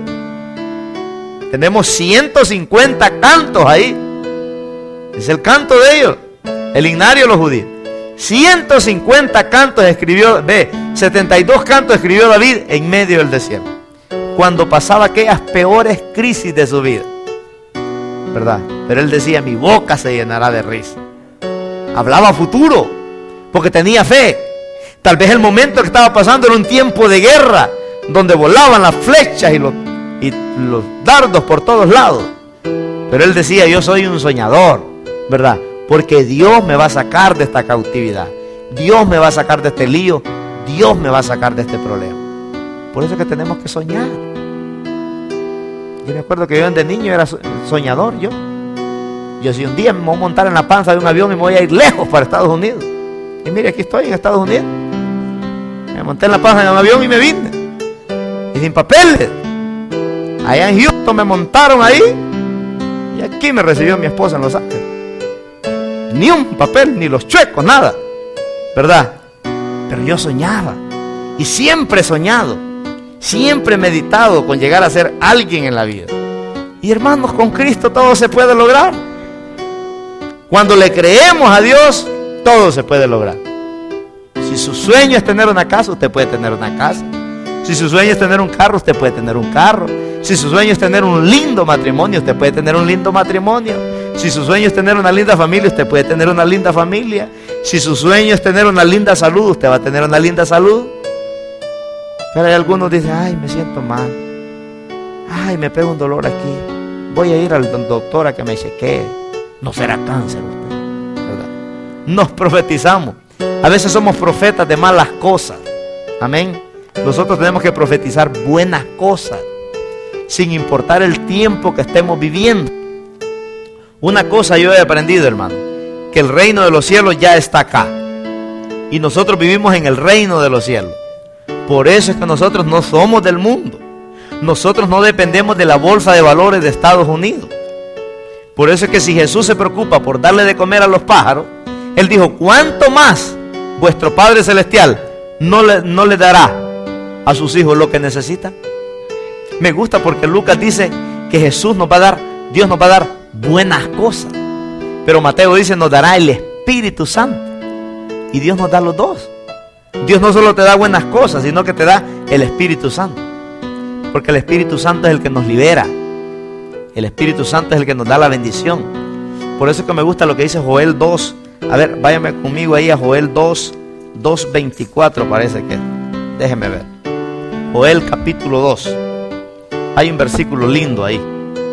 Tenemos ciento cincuenta cantos ahí. Es el canto de ellos, el himnario de los judíos. ciento cincuenta cantos escribió, ve, setenta y dos cantos escribió David en medio del desierto, cuando pasaba aquellas peores crisis de su vida, ¿verdad? Pero él decía: mi boca se llenará de risa. Hablaba futuro, porque tenía fe. Tal vez el momento que estaba pasando era un tiempo de guerra, donde volaban las flechas y los, y los dardos por todos lados. Pero él decía: yo soy un soñador, ¿verdad? Porque Dios me va a sacar de esta cautividad. Dios me va a sacar de este lío. Dios me va a sacar de este problema. Por eso es que tenemos que soñar. Yo me acuerdo que yo de niño era soñador. Yo Yo si un día me voy a montar en la panza de un avión y me voy a ir lejos para Estados Unidos. Y mire, aquí estoy en Estados Unidos. Me monté en la panza de un avión y me vine. Y sin papeles. Allá en Houston me montaron ahí. Y aquí me recibió mi esposa en Los Ángeles. Ni un papel, ni los chuecos, nada, ¿verdad? Pero yo soñaba. Y siempre he soñado. Siempre he meditado con llegar a ser alguien en la vida. Y hermanos, con Cristo todo se puede lograr. Cuando le creemos a Dios, todo se puede lograr. Si su sueño es tener una casa, usted puede tener una casa. Si su sueño es tener un carro, usted puede tener un carro. Si su sueño es tener un lindo matrimonio, usted puede tener un lindo matrimonio. Si su sueño es tener una linda familia, usted puede tener una linda familia. Si su sueño es tener una linda salud, usted va a tener una linda salud. Pero hay algunos que dicen: ay, me siento mal. Ay, me pego un dolor aquí. Voy a ir al doctor a que me chequee. No será cáncer usted, ¿verdad? Nos profetizamos. A veces somos profetas de malas cosas. Amén. Nosotros tenemos que profetizar buenas cosas, sin importar el tiempo que estemos viviendo. Una cosa yo he aprendido, hermano, que el reino de los cielos ya está acá. Y nosotros vivimos en el reino de los cielos. Por eso es que nosotros no somos del mundo. Nosotros no dependemos de la bolsa de valores de Estados Unidos. Por eso es que si Jesús se preocupa por darle de comer a los pájaros, Él dijo: ¿cuánto más vuestro Padre Celestial no le, no le dará a sus hijos lo que necesitan? Me gusta porque Lucas dice que Jesús nos va a dar, Dios nos va a dar buenas cosas. Pero Mateo dice: nos dará el Espíritu Santo. Y Dios nos da los dos. Dios no solo te da buenas cosas, sino que te da el Espíritu Santo. Porque el Espíritu Santo es el que nos libera. El Espíritu Santo es el que nos da la bendición. Por eso es que me gusta lo que dice Joel dos. A ver, váyame conmigo ahí a Joel dos, dos veinticuatro parece que. Déjeme ver. Joel capítulo dos. Hay un versículo lindo ahí.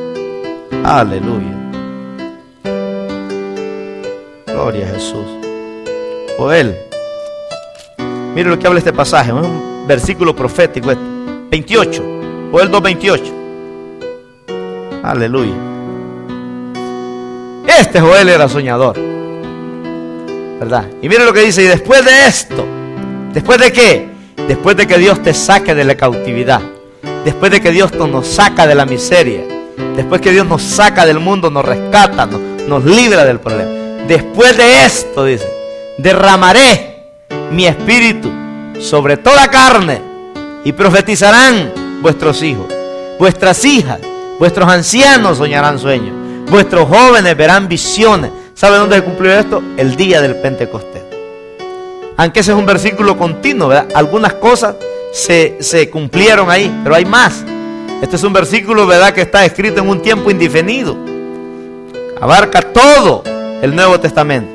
Aleluya. Gloria a Jesús. Joel Mire lo que habla este pasaje, es un versículo profético este, veintiocho, Joel dos veintiocho. Aleluya. Este Joel era soñador, ¿verdad? Y mire lo que dice, y después de esto, ¿después de qué? Después de que Dios te saque de la cautividad, después de que Dios nos saca de la miseria, después que Dios nos saca del mundo, nos rescata, nos, nos libra del problema. Después de esto, dice, derramaré mi espíritu sobre toda carne y profetizarán vuestros hijos, vuestras hijas, vuestros ancianos soñarán sueños, vuestros jóvenes verán visiones. ¿Sabe dónde se cumplió esto? El día del Pentecostés. Aunque ese es un versículo continuo, ¿verdad? Algunas cosas se, se cumplieron ahí, pero hay más. Este es un versículo, ¿verdad?, que está escrito en un tiempo indefinido. Abarca todo el Nuevo Testamento.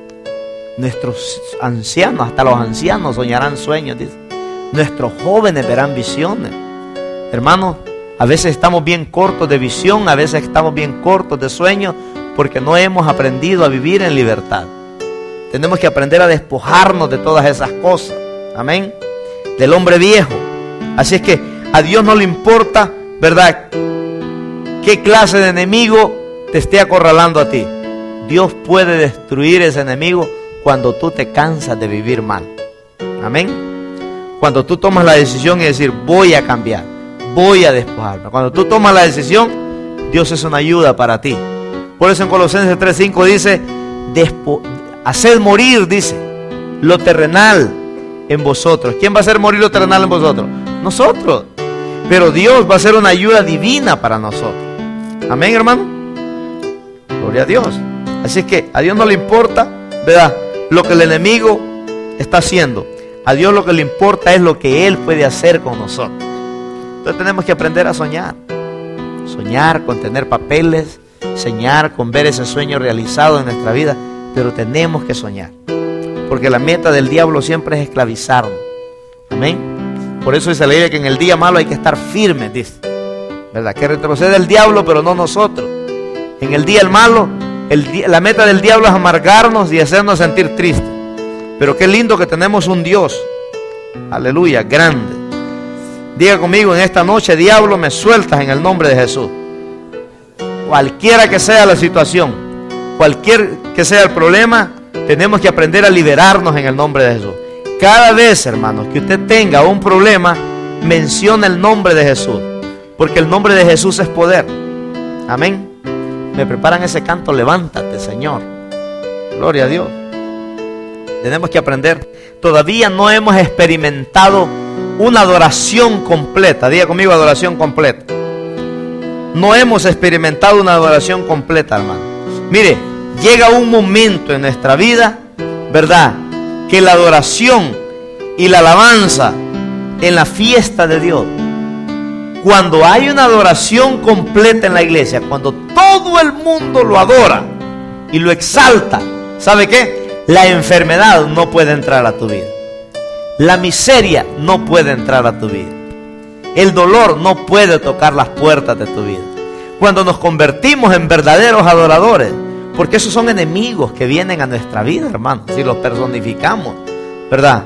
Nuestros ancianos, hasta los ancianos soñarán sueños, dice. Nuestros jóvenes verán visiones. Hermanos, a veces estamos bien cortos de visión, a veces estamos bien cortos de sueños, porque no hemos aprendido a vivir en libertad. Tenemos que aprender a despojarnos de todas esas cosas. Amén. Del hombre viejo. Así es que a Dios no le importa, ¿verdad?, qué clase de enemigo te esté acorralando a ti. Dios puede destruir ese enemigo cuando tú te cansas de vivir mal. Amén. Cuando tú tomas la decisión y decir, voy a cambiar, voy a despojarme. Cuando tú tomas la decisión, Dios es una ayuda para ti. Por eso en Colosenses tres cinco dice, Despo haced morir, dice, lo terrenal en vosotros. ¿Quién va a hacer morir lo terrenal en vosotros? Nosotros. Pero Dios va a ser una ayuda divina para nosotros. Amén, hermano. Gloria a Dios. Así es que a Dios no le importa, ¿verdad?, lo que el enemigo está haciendo. A Dios lo que le importa es lo que Él puede hacer con nosotros. Entonces tenemos que aprender a soñar. Soñar con tener papeles, soñar con ver ese sueño realizado en nuestra vida. Pero tenemos que soñar, porque la meta del diablo siempre es esclavizarnos. Amén. Por eso dice la Biblia que en el día malo hay que estar firmes, dice, ¿verdad? Que retrocede el diablo, pero no nosotros. En el día malo, el día, la meta del diablo es amargarnos y hacernos sentir tristes. Pero qué lindo que tenemos un Dios, aleluya, grande. Diga conmigo en esta noche, diablo, me sueltas en el nombre de Jesús. Cualquiera que sea la situación, cualquier que sea el problema, tenemos que aprender a liberarnos en el nombre de Jesús. Cada vez, hermanos, que usted tenga un problema, menciona el nombre de Jesús, porque el nombre de Jesús es poder. Amén. Me preparan ese canto, levántate, Señor. Gloria a Dios. Tenemos que aprender. Todavía no hemos experimentado una adoración completa. Diga conmigo, adoración completa. No hemos experimentado una adoración completa, hermano. Mire, llega un momento en nuestra vida, ¿verdad?, que la adoración y la alabanza en la fiesta de Dios, cuando hay una adoración completa en la iglesia, cuando todo el mundo lo adora y lo exalta, ¿sabe qué? La enfermedad no puede entrar a tu vida. La miseria no puede entrar a tu vida. El dolor no puede tocar las puertas de tu vida. Cuando nos convertimos en verdaderos adoradores, porque esos son enemigos que vienen a nuestra vida, hermano, si los personificamos, ¿verdad?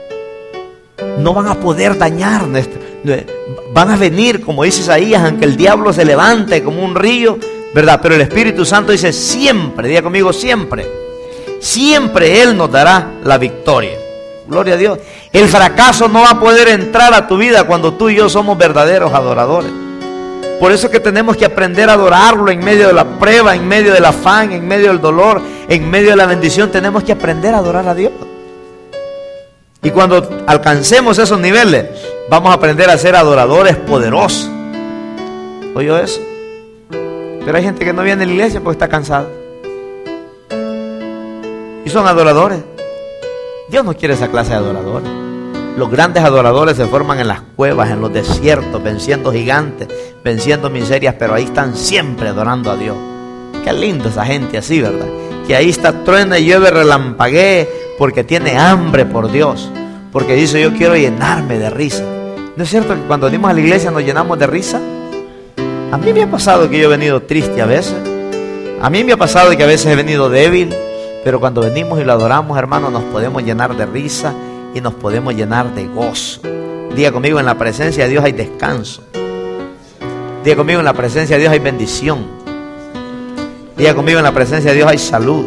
No van a poder dañar nuestra, van a venir, como dice Isaías, aunque el diablo se levante como un río, ¿verdad? Pero el Espíritu Santo dice siempre, diga conmigo, siempre, siempre Él nos dará la victoria. Gloria a Dios. El fracaso no va a poder entrar a tu vida cuando tú y yo somos verdaderos adoradores. Por eso es que tenemos que aprender a adorarlo en medio de la prueba, en medio del afán, en medio del dolor, en medio de la bendición. Tenemos que aprender a adorar a Dios. Y cuando alcancemos esos niveles, vamos a aprender a ser adoradores poderosos. ¿Oyó eso? Pero hay gente que no viene a la iglesia porque está cansada. Y son adoradores. Dios no quiere esa clase de adoradores. Los grandes adoradores se forman en las cuevas, en los desiertos, venciendo gigantes, venciendo miserias, pero ahí están siempre adorando a Dios. Qué lindo esa gente así, ¿verdad? Que ahí está, truena y llueve, relampaguee, porque tiene hambre por Dios, porque dice, yo quiero llenarme de risa. ¿No es cierto que cuando venimos a la iglesia nos llenamos de risa? A mí me ha pasado que yo he venido triste a veces. A mí me ha pasado que a veces he venido débil, pero cuando venimos y lo adoramos, hermano, nos podemos llenar de risa y nos podemos llenar de gozo. Diga conmigo, en la presencia de Dios hay descanso. Diga conmigo, en la presencia de Dios hay bendición. Diga conmigo, en la presencia de Dios hay salud.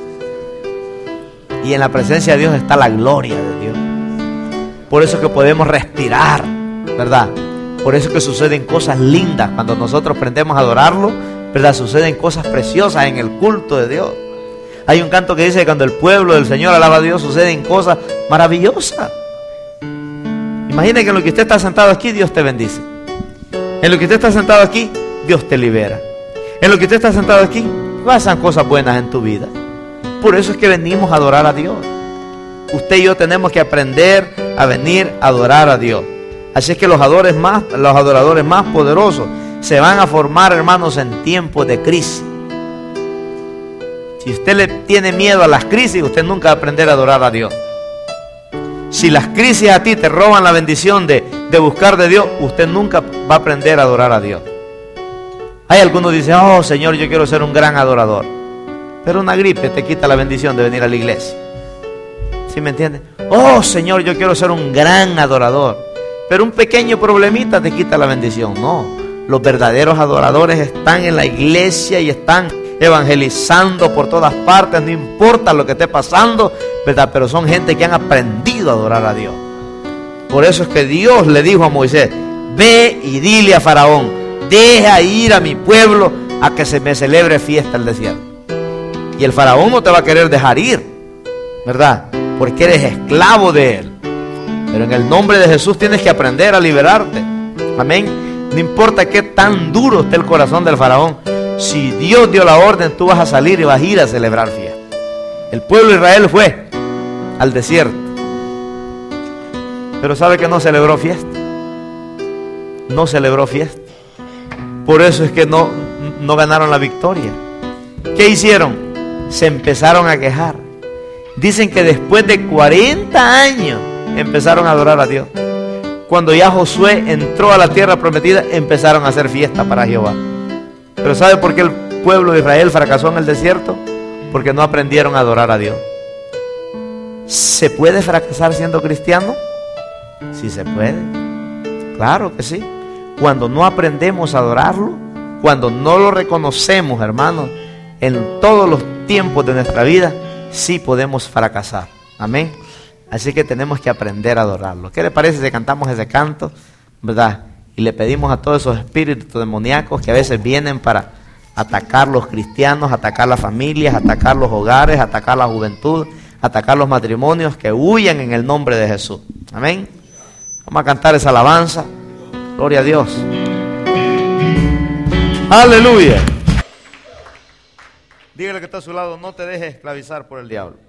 Y en la presencia de Dios está la gloria de Dios. Por eso es que podemos respirar, ¿verdad? Por eso es que suceden cosas lindas cuando nosotros aprendemos a adorarlo, ¿verdad? Suceden cosas preciosas en el culto de Dios. Hay un canto que dice que cuando el pueblo del Señor alaba a Dios, suceden cosas maravillosas. Imagine que en lo que usted está sentado aquí, Dios te bendice. En lo que usted está sentado aquí, Dios te libera. En lo que usted está sentado aquí, pasan cosas buenas en tu vida. Por eso es que venimos a adorar a Dios. Usted y yo tenemos que aprender a venir a adorar a Dios. Así es que los adoradores más, los adoradores más poderosos se van a formar, hermanos, en tiempos de crisis. Si usted le tiene miedo a las crisis, usted nunca va a aprender a adorar a Dios. Si las crisis a ti te roban la bendición de, de buscar de Dios, usted nunca va a aprender a adorar a Dios. Hay algunos que dicen, oh Señor, yo quiero ser un gran adorador. Pero una gripe te quita la bendición de venir a la iglesia. ¿Sí me entiende? Oh Señor, yo quiero ser un gran adorador. Pero un pequeño problemita te quita la bendición. No, los verdaderos adoradores están en la iglesia y están evangelizando por todas partes, no importa lo que esté pasando, ¿verdad? Pero son gente que han aprendido a adorar a Dios. Por eso es que Dios le dijo a Moisés, ve y dile a Faraón, deja ir a mi pueblo a que se me celebre fiesta en el desierto. Y el Faraón no te va a querer dejar ir, ¿verdad? Porque eres esclavo de él. Pero en el nombre de Jesús tienes que aprender a liberarte. Amén. No importa qué tan duro esté el corazón del Faraón. Si Dios dio la orden, tú vas a salir y vas a ir a celebrar fiesta. El pueblo de Israel fue al desierto, pero sabe que no celebró fiesta. No celebró fiesta. Por eso es que no, no ganaron la victoria. ¿Qué hicieron? Se empezaron a quejar. Dicen que después de cuarenta años empezaron a adorar a Dios. Cuando ya Josué entró a la tierra prometida, empezaron a hacer fiesta para Jehová. Pero ¿sabe por qué el pueblo de Israel fracasó en el desierto? Porque no aprendieron a adorar a Dios. ¿Se puede fracasar siendo cristiano? Sí se puede. Claro que sí. Cuando no aprendemos a adorarlo, cuando no lo reconocemos, hermanos, en todos los tiempos de nuestra vida, sí podemos fracasar. Amén. Así que tenemos que aprender a adorarlo. ¿Qué le parece si cantamos ese canto, verdad? Y le pedimos a todos esos espíritus demoníacos que a veces vienen para atacar los cristianos, atacar las familias, atacar los hogares, atacar la juventud, atacar los matrimonios, que huyan en el nombre de Jesús. Amén. Vamos a cantar esa alabanza. Gloria a Dios. Aleluya. Dígale que está a su lado, no te dejes esclavizar por el diablo.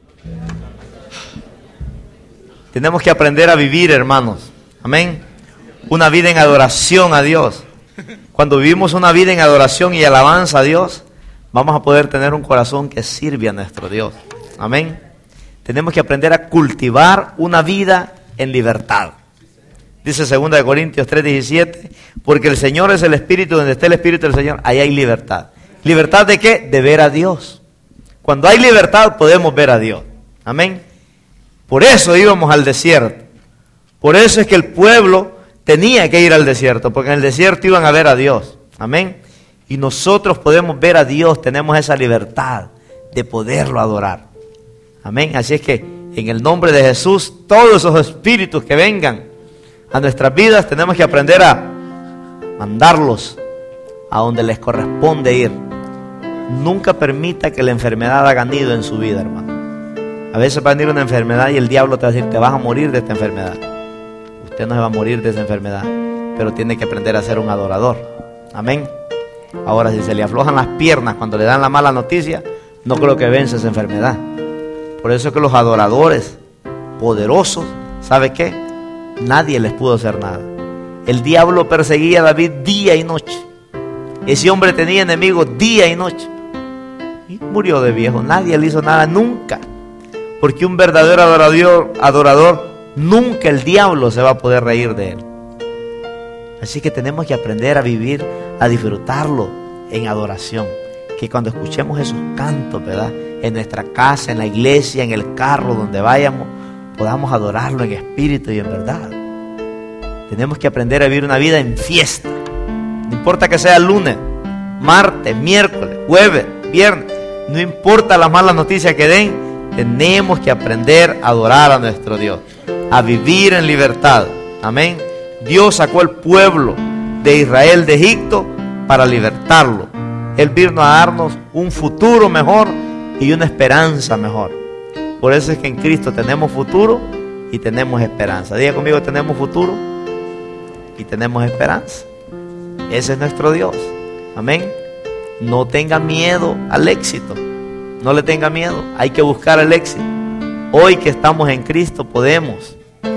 Tenemos que aprender a vivir, hermanos. Amén. Una vida en adoración a Dios. Cuando vivimos una vida en adoración y alabanza a Dios, vamos a poder tener un corazón que sirve a nuestro Dios. Amén. Tenemos que aprender a cultivar una vida en libertad. Dice segunda de Corintios tres diecisiete, porque el Señor es el Espíritu, donde esté el Espíritu del Señor, ahí hay libertad. ¿Libertad de qué? De ver a Dios. Cuando hay libertad podemos ver a Dios. Amén. Por eso íbamos al desierto. Por eso es que el pueblo tenía que ir al desierto, porque en el desierto iban a ver a Dios. Amén. Y nosotros podemos ver a Dios, tenemos esa libertad de poderlo adorar. Amén. Así es que en el nombre de Jesús, todos esos espíritus que vengan a nuestras vidas, tenemos que aprender a mandarlos a donde les corresponde ir. Nunca permita que la enfermedad haga nido en su vida, hermano. A veces va a venir una enfermedad y el diablo te va a decir, te vas a morir de esta enfermedad. Usted no se va a morir de esa enfermedad, pero tiene que aprender a ser un adorador. Amén. Ahora, si se le aflojan las piernas cuando le dan la mala noticia, no creo que vence esa enfermedad. Por eso es que los adoradores poderosos, ¿sabe qué? Nadie les pudo hacer nada. El diablo perseguía a David día y noche. Ese hombre tenía enemigos día y noche. Y murió de viejo. Nadie le hizo nada nunca. Porque un verdadero adorador, adorador, nunca el diablo se va a poder reír de él. Así que tenemos que aprender a vivir, a disfrutarlo en adoración. Que cuando escuchemos esos cantos, ¿verdad? En nuestra casa, en la iglesia, en el carro, donde vayamos, podamos adorarlo en espíritu y en verdad. Tenemos que aprender a vivir una vida en fiesta. No importa que sea lunes, martes, miércoles, jueves, viernes. No importa las malas noticias que den. Tenemos que aprender a adorar a nuestro Dios, a vivir en libertad. Amén. Dios sacó al pueblo de Israel de Egipto para libertarlo. Él vino a darnos un futuro mejor y una esperanza mejor. Por eso es que en Cristo tenemos futuro y tenemos esperanza. Diga conmigo, tenemos futuro y tenemos esperanza. Ese es nuestro Dios. Amén. No tenga miedo al éxito. No le tenga miedo. Hay que buscar el éxito. Hoy que estamos en Cristo podemos,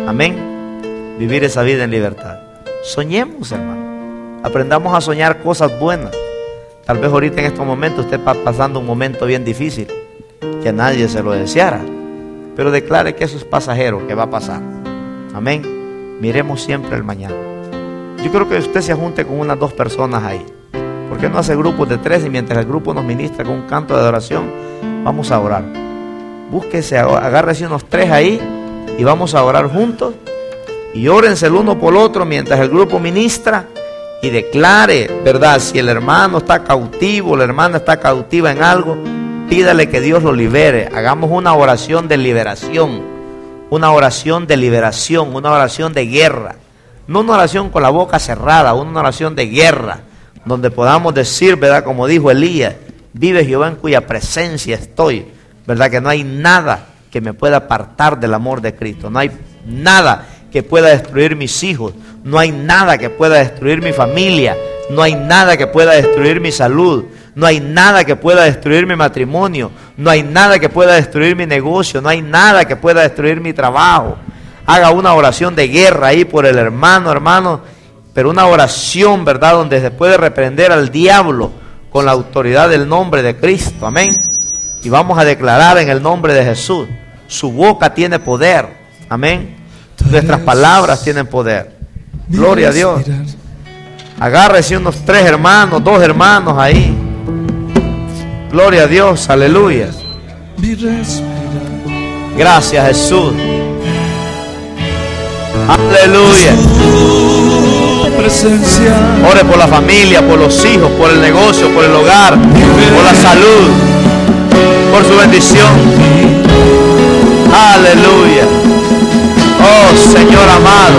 amén, vivir esa vida en libertad. Soñemos, hermano. Aprendamos a soñar cosas buenas. Tal vez ahorita en estos momentos usted está pasando un momento bien difícil, que a nadie se lo deseara, pero declare que eso es pasajero, que va a pasar. Amén. Miremos siempre el mañana. Yo creo que usted se junte con unas dos personas ahí. ¿Por qué no hace grupos de tres? Y mientras el grupo nos ministra con un canto de adoración, vamos a orar. Búsquese, agárrese unos tres ahí y vamos a orar juntos. Y órense el uno por el otro mientras el grupo ministra. Y declare, ¿verdad? Si el hermano está cautivo, la hermana está cautiva en algo, pídale que Dios lo libere. Hagamos una oración de liberación. Una oración de liberación, una oración de guerra. No una oración con la boca cerrada, una oración de guerra. Donde podamos decir, ¿verdad? Como dijo Elías, vive Jehová en cuya presencia estoy. ¿Verdad? Que no hay nada que me pueda apartar del amor de Cristo. No hay nada que pueda destruir mis hijos. No hay nada que pueda destruir mi familia. No hay nada que pueda destruir mi salud. No hay nada que pueda destruir mi matrimonio. No hay nada que pueda destruir mi negocio. No hay nada que pueda destruir mi trabajo. Haga una oración de guerra ahí por el hermano, hermano. Pero una oración, ¿verdad? Donde se puede reprender al diablo con la autoridad del nombre de Cristo. Amén. Y vamos a declarar en el nombre de Jesús. Su boca tiene poder. Amén. Nuestras palabras tienen poder. Gloria a Dios. Agárrese unos tres hermanos, dos hermanos ahí. Gloria a Dios, aleluya. Gracias, Jesús. Aleluya. Ore por la familia, por los hijos, por el negocio, por el hogar, por la salud, por su bendición. Aleluya. Oh Señor amado,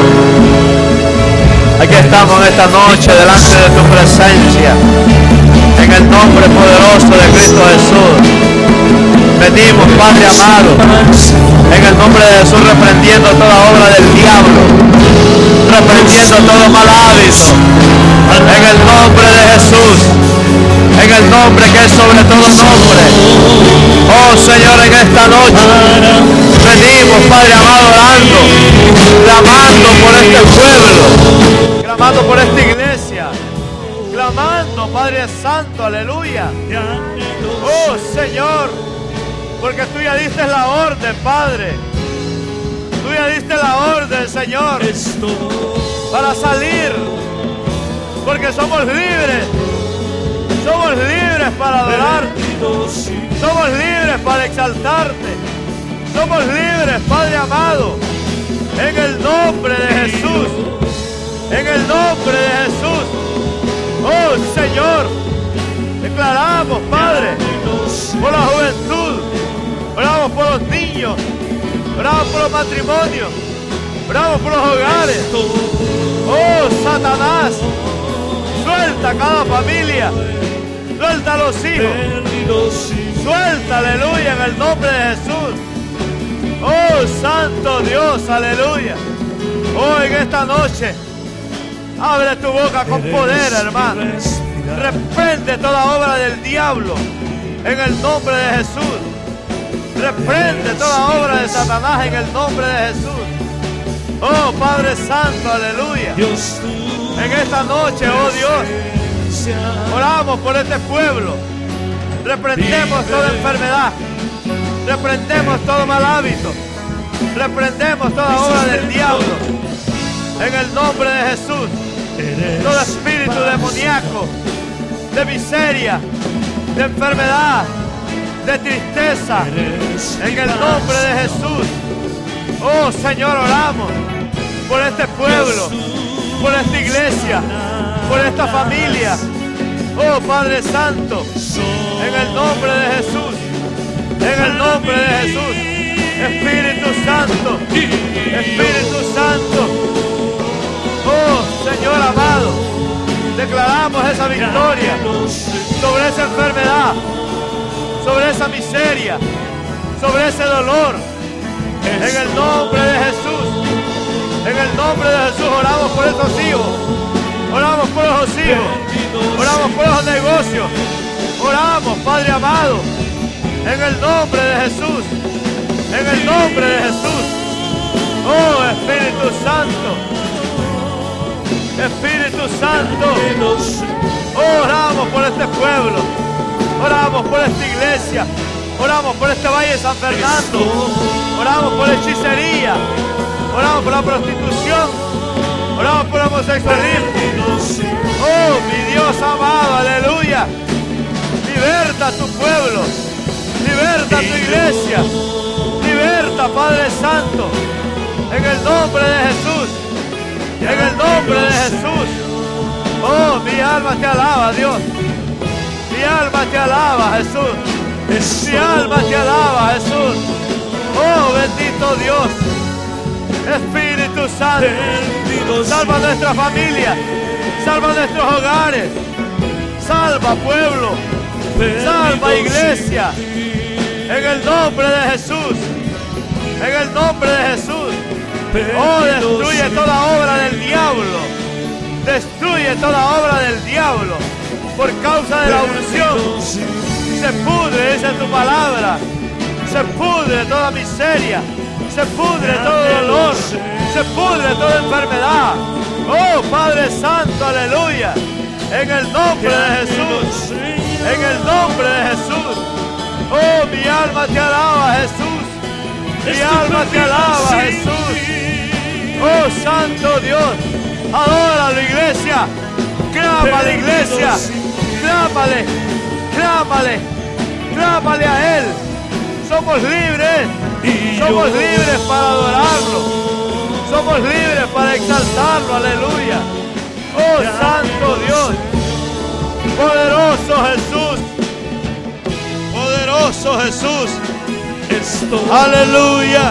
aquí estamos en esta noche delante de tu presencia, en el nombre poderoso de Cristo Jesús. Venimos, Padre amado, en el nombre de Jesús, reprendiendo toda obra del diablo, reprendiendo todo mal hábito, en el nombre de Jesús, en el nombre que es sobre todo nombre. Oh Señor, en esta noche venimos, Padre amado, orando, clamando por este pueblo, clamando por esta iglesia, clamando, Padre Santo, aleluya. Oh Señor, porque tú ya diste la orden, Padre. Tú ya diste la orden, Señor, para salir, porque somos libres. Somos libres para adorarte. Somos libres para exaltarte. Somos libres, Padre amado, en el nombre de Jesús. En el nombre de Jesús. Oh Señor, declaramos, Padre, por la juventud. Oramos por los niños. Oramos por los matrimonios. Oramos por los hogares. Oh Satanás, suelta cada familia. Suelta a los hijos. Suelta, aleluya, en el nombre de Jesús. Oh Santo Dios, aleluya. Oh, en esta noche abre tu boca con poder, hermano. Reprende toda obra del diablo en el nombre de Jesús. Reprende toda obra de Satanás en el nombre de Jesús. Oh Padre Santo, aleluya. En esta noche, oh Dios, oramos por este pueblo. Reprendemos toda enfermedad. Reprendemos todo mal hábito. Reprendemos toda obra del diablo en el nombre de Jesús. Todo espíritu demoníaco, de miseria, de enfermedad, de tristeza, en el nombre de Jesús. Oh Señor, oramos por este pueblo, por esta iglesia, por esta familia. Oh Padre Santo, en el nombre de Jesús, en el nombre de Jesús, Espíritu Santo, Espíritu Santo. Oh Señor amado, declaramos esa victoria sobre esa enfermedad, sobre esa miseria, sobre ese dolor. En el nombre de Jesús, en el nombre de Jesús oramos por esos hijos, oramos por esos hijos, oramos por esos negocios, oramos, Padre amado, en el nombre de Jesús, en el nombre de Jesús. Oh Espíritu Santo, Espíritu Santo, oramos por este pueblo, oramos por esta iglesia, oramos por este valle de San Fernando, oramos por hechicería, oramos por la prostitución, oramos por el homosexualismo. Oh mi Dios amado, aleluya. Liberta a tu pueblo, liberta a tu iglesia, liberta, Padre Santo, en el nombre de Jesús, en el nombre de Jesús. Oh, mi alma te alaba, Dios, mi alma te alaba, Jesús, mi alma te alaba, Jesús. Oh, bendito Dios, Espíritu Santo, salva nuestra familia, salva nuestros hogares, salva pueblo, salva iglesia, en el nombre de Jesús, en el nombre de Jesús. Oh, destruye toda obra del diablo, destruye toda obra del diablo por causa de la unción. Se pudre, dice tu palabra, se pudre toda miseria, se pudre todo dolor, se pudre toda enfermedad. Oh Padre Santo, aleluya, en el nombre de Jesús, en el nombre de Jesús. Oh, mi alma te alaba, Jesús, mi alma te alaba, Jesús. Oh Santo Dios, adóralo, iglesia, clama a la iglesia, clámale, clámale, clámale a Él. Somos libres, somos libres para adorarlo, somos libres para exaltarlo, aleluya. Oh Santo Dios, poderoso Jesús, poderoso Jesús, aleluya,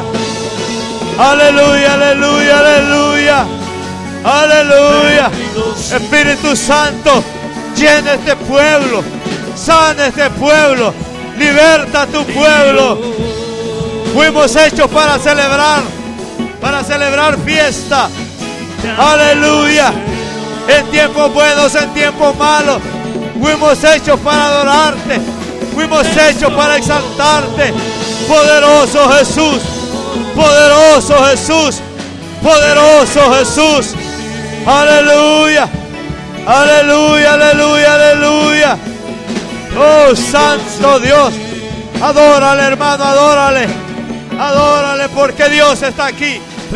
aleluya, aleluya, aleluya, aleluya. Espíritu Santo, llena este pueblo, sana este pueblo, liberta a tu pueblo. Fuimos hechos para celebrar, para celebrar fiesta, aleluya. En tiempos buenos, en tiempos malos, fuimos hechos para adorarte, fuimos hechos para exaltarte. Poderoso Jesús, poderoso Jesús, poderoso Jesús, aleluya, aleluya, aleluya, aleluya. Oh Santo Dios, adórale, hermano, adórale, adórale, porque Dios está aquí.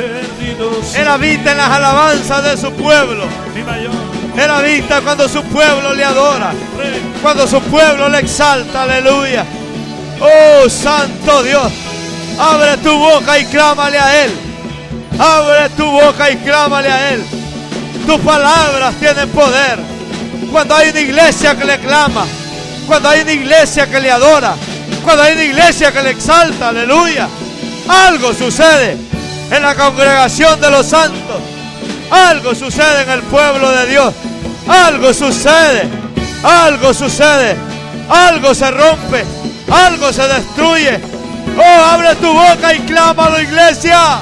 Él habita en las alabanzas de su pueblo. Él habita cuando su pueblo le adora, cuando su pueblo le exalta, aleluya. Oh Santo Dios, abre tu boca y clámale a Él. Abre tu boca y clámale a Él. Tus palabras tienen poder. Cuando hay una iglesia que le clama, cuando hay una iglesia que le adora, cuando hay una iglesia que le exalta, aleluya, algo sucede en la congregación de los santos, algo sucede en el pueblo de Dios, algo sucede, algo sucede, algo se rompe, algo se destruye. Oh, abre tu boca y clámalo, iglesia,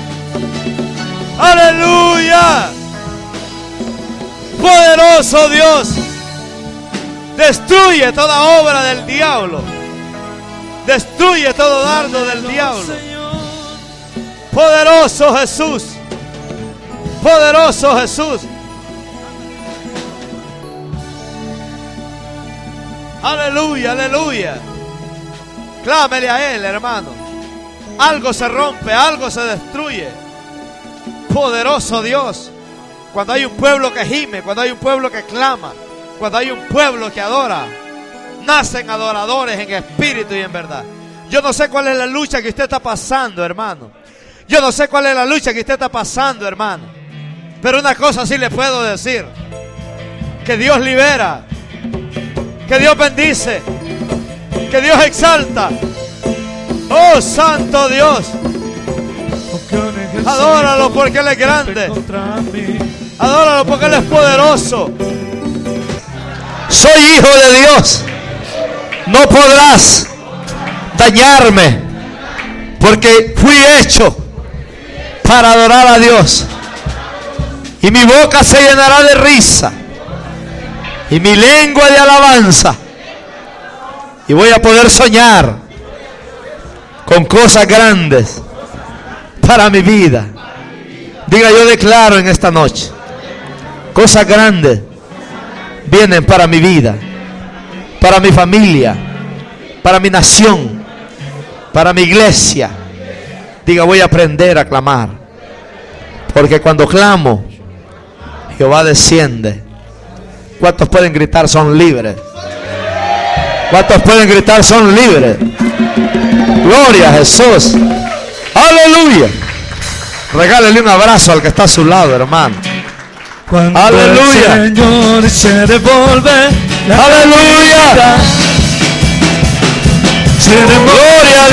aleluya. Poderoso Dios, destruye toda obra del diablo, destruye todo dardo del diablo. Poderoso Jesús, poderoso Jesús, aleluya, aleluya. Clámele a Él, hermano. Algo se rompe, algo se destruye. Poderoso Dios. Cuando hay un pueblo que gime, cuando hay un pueblo que clama, cuando hay un pueblo que adora, nacen adoradores en espíritu y en verdad. Yo no sé cuál es la lucha que usted está pasando, hermano. Yo no sé cuál es la lucha que usted está pasando, hermano, pero una cosa sí le puedo decir: que Dios libera, que Dios bendice, que Dios exalta. Oh, santo Dios, adóralo porque Él es grande, adóralo porque Él es poderoso. Soy hijo de Dios. No podrás dañarme, porque fui hecho para adorar a Dios. Y mi boca se llenará de risa y mi lengua de alabanza. Y voy a poder soñar con cosas grandes para mi vida. Diga: yo declaro en esta noche, cosas grandes vienen para mi vida, para mi familia, para mi nación, para mi iglesia. Diga: voy a aprender a clamar, porque cuando clamo, Jehová desciende. ¿Cuántos pueden gritar son libres? ¿Cuántos pueden gritar son libres? Gloria a Jesús. Aleluya. Regálele un abrazo al que está a su lado, hermano. Cuando aleluya. El Señor se devuelve la aleluya. Se devuelve. Gloria a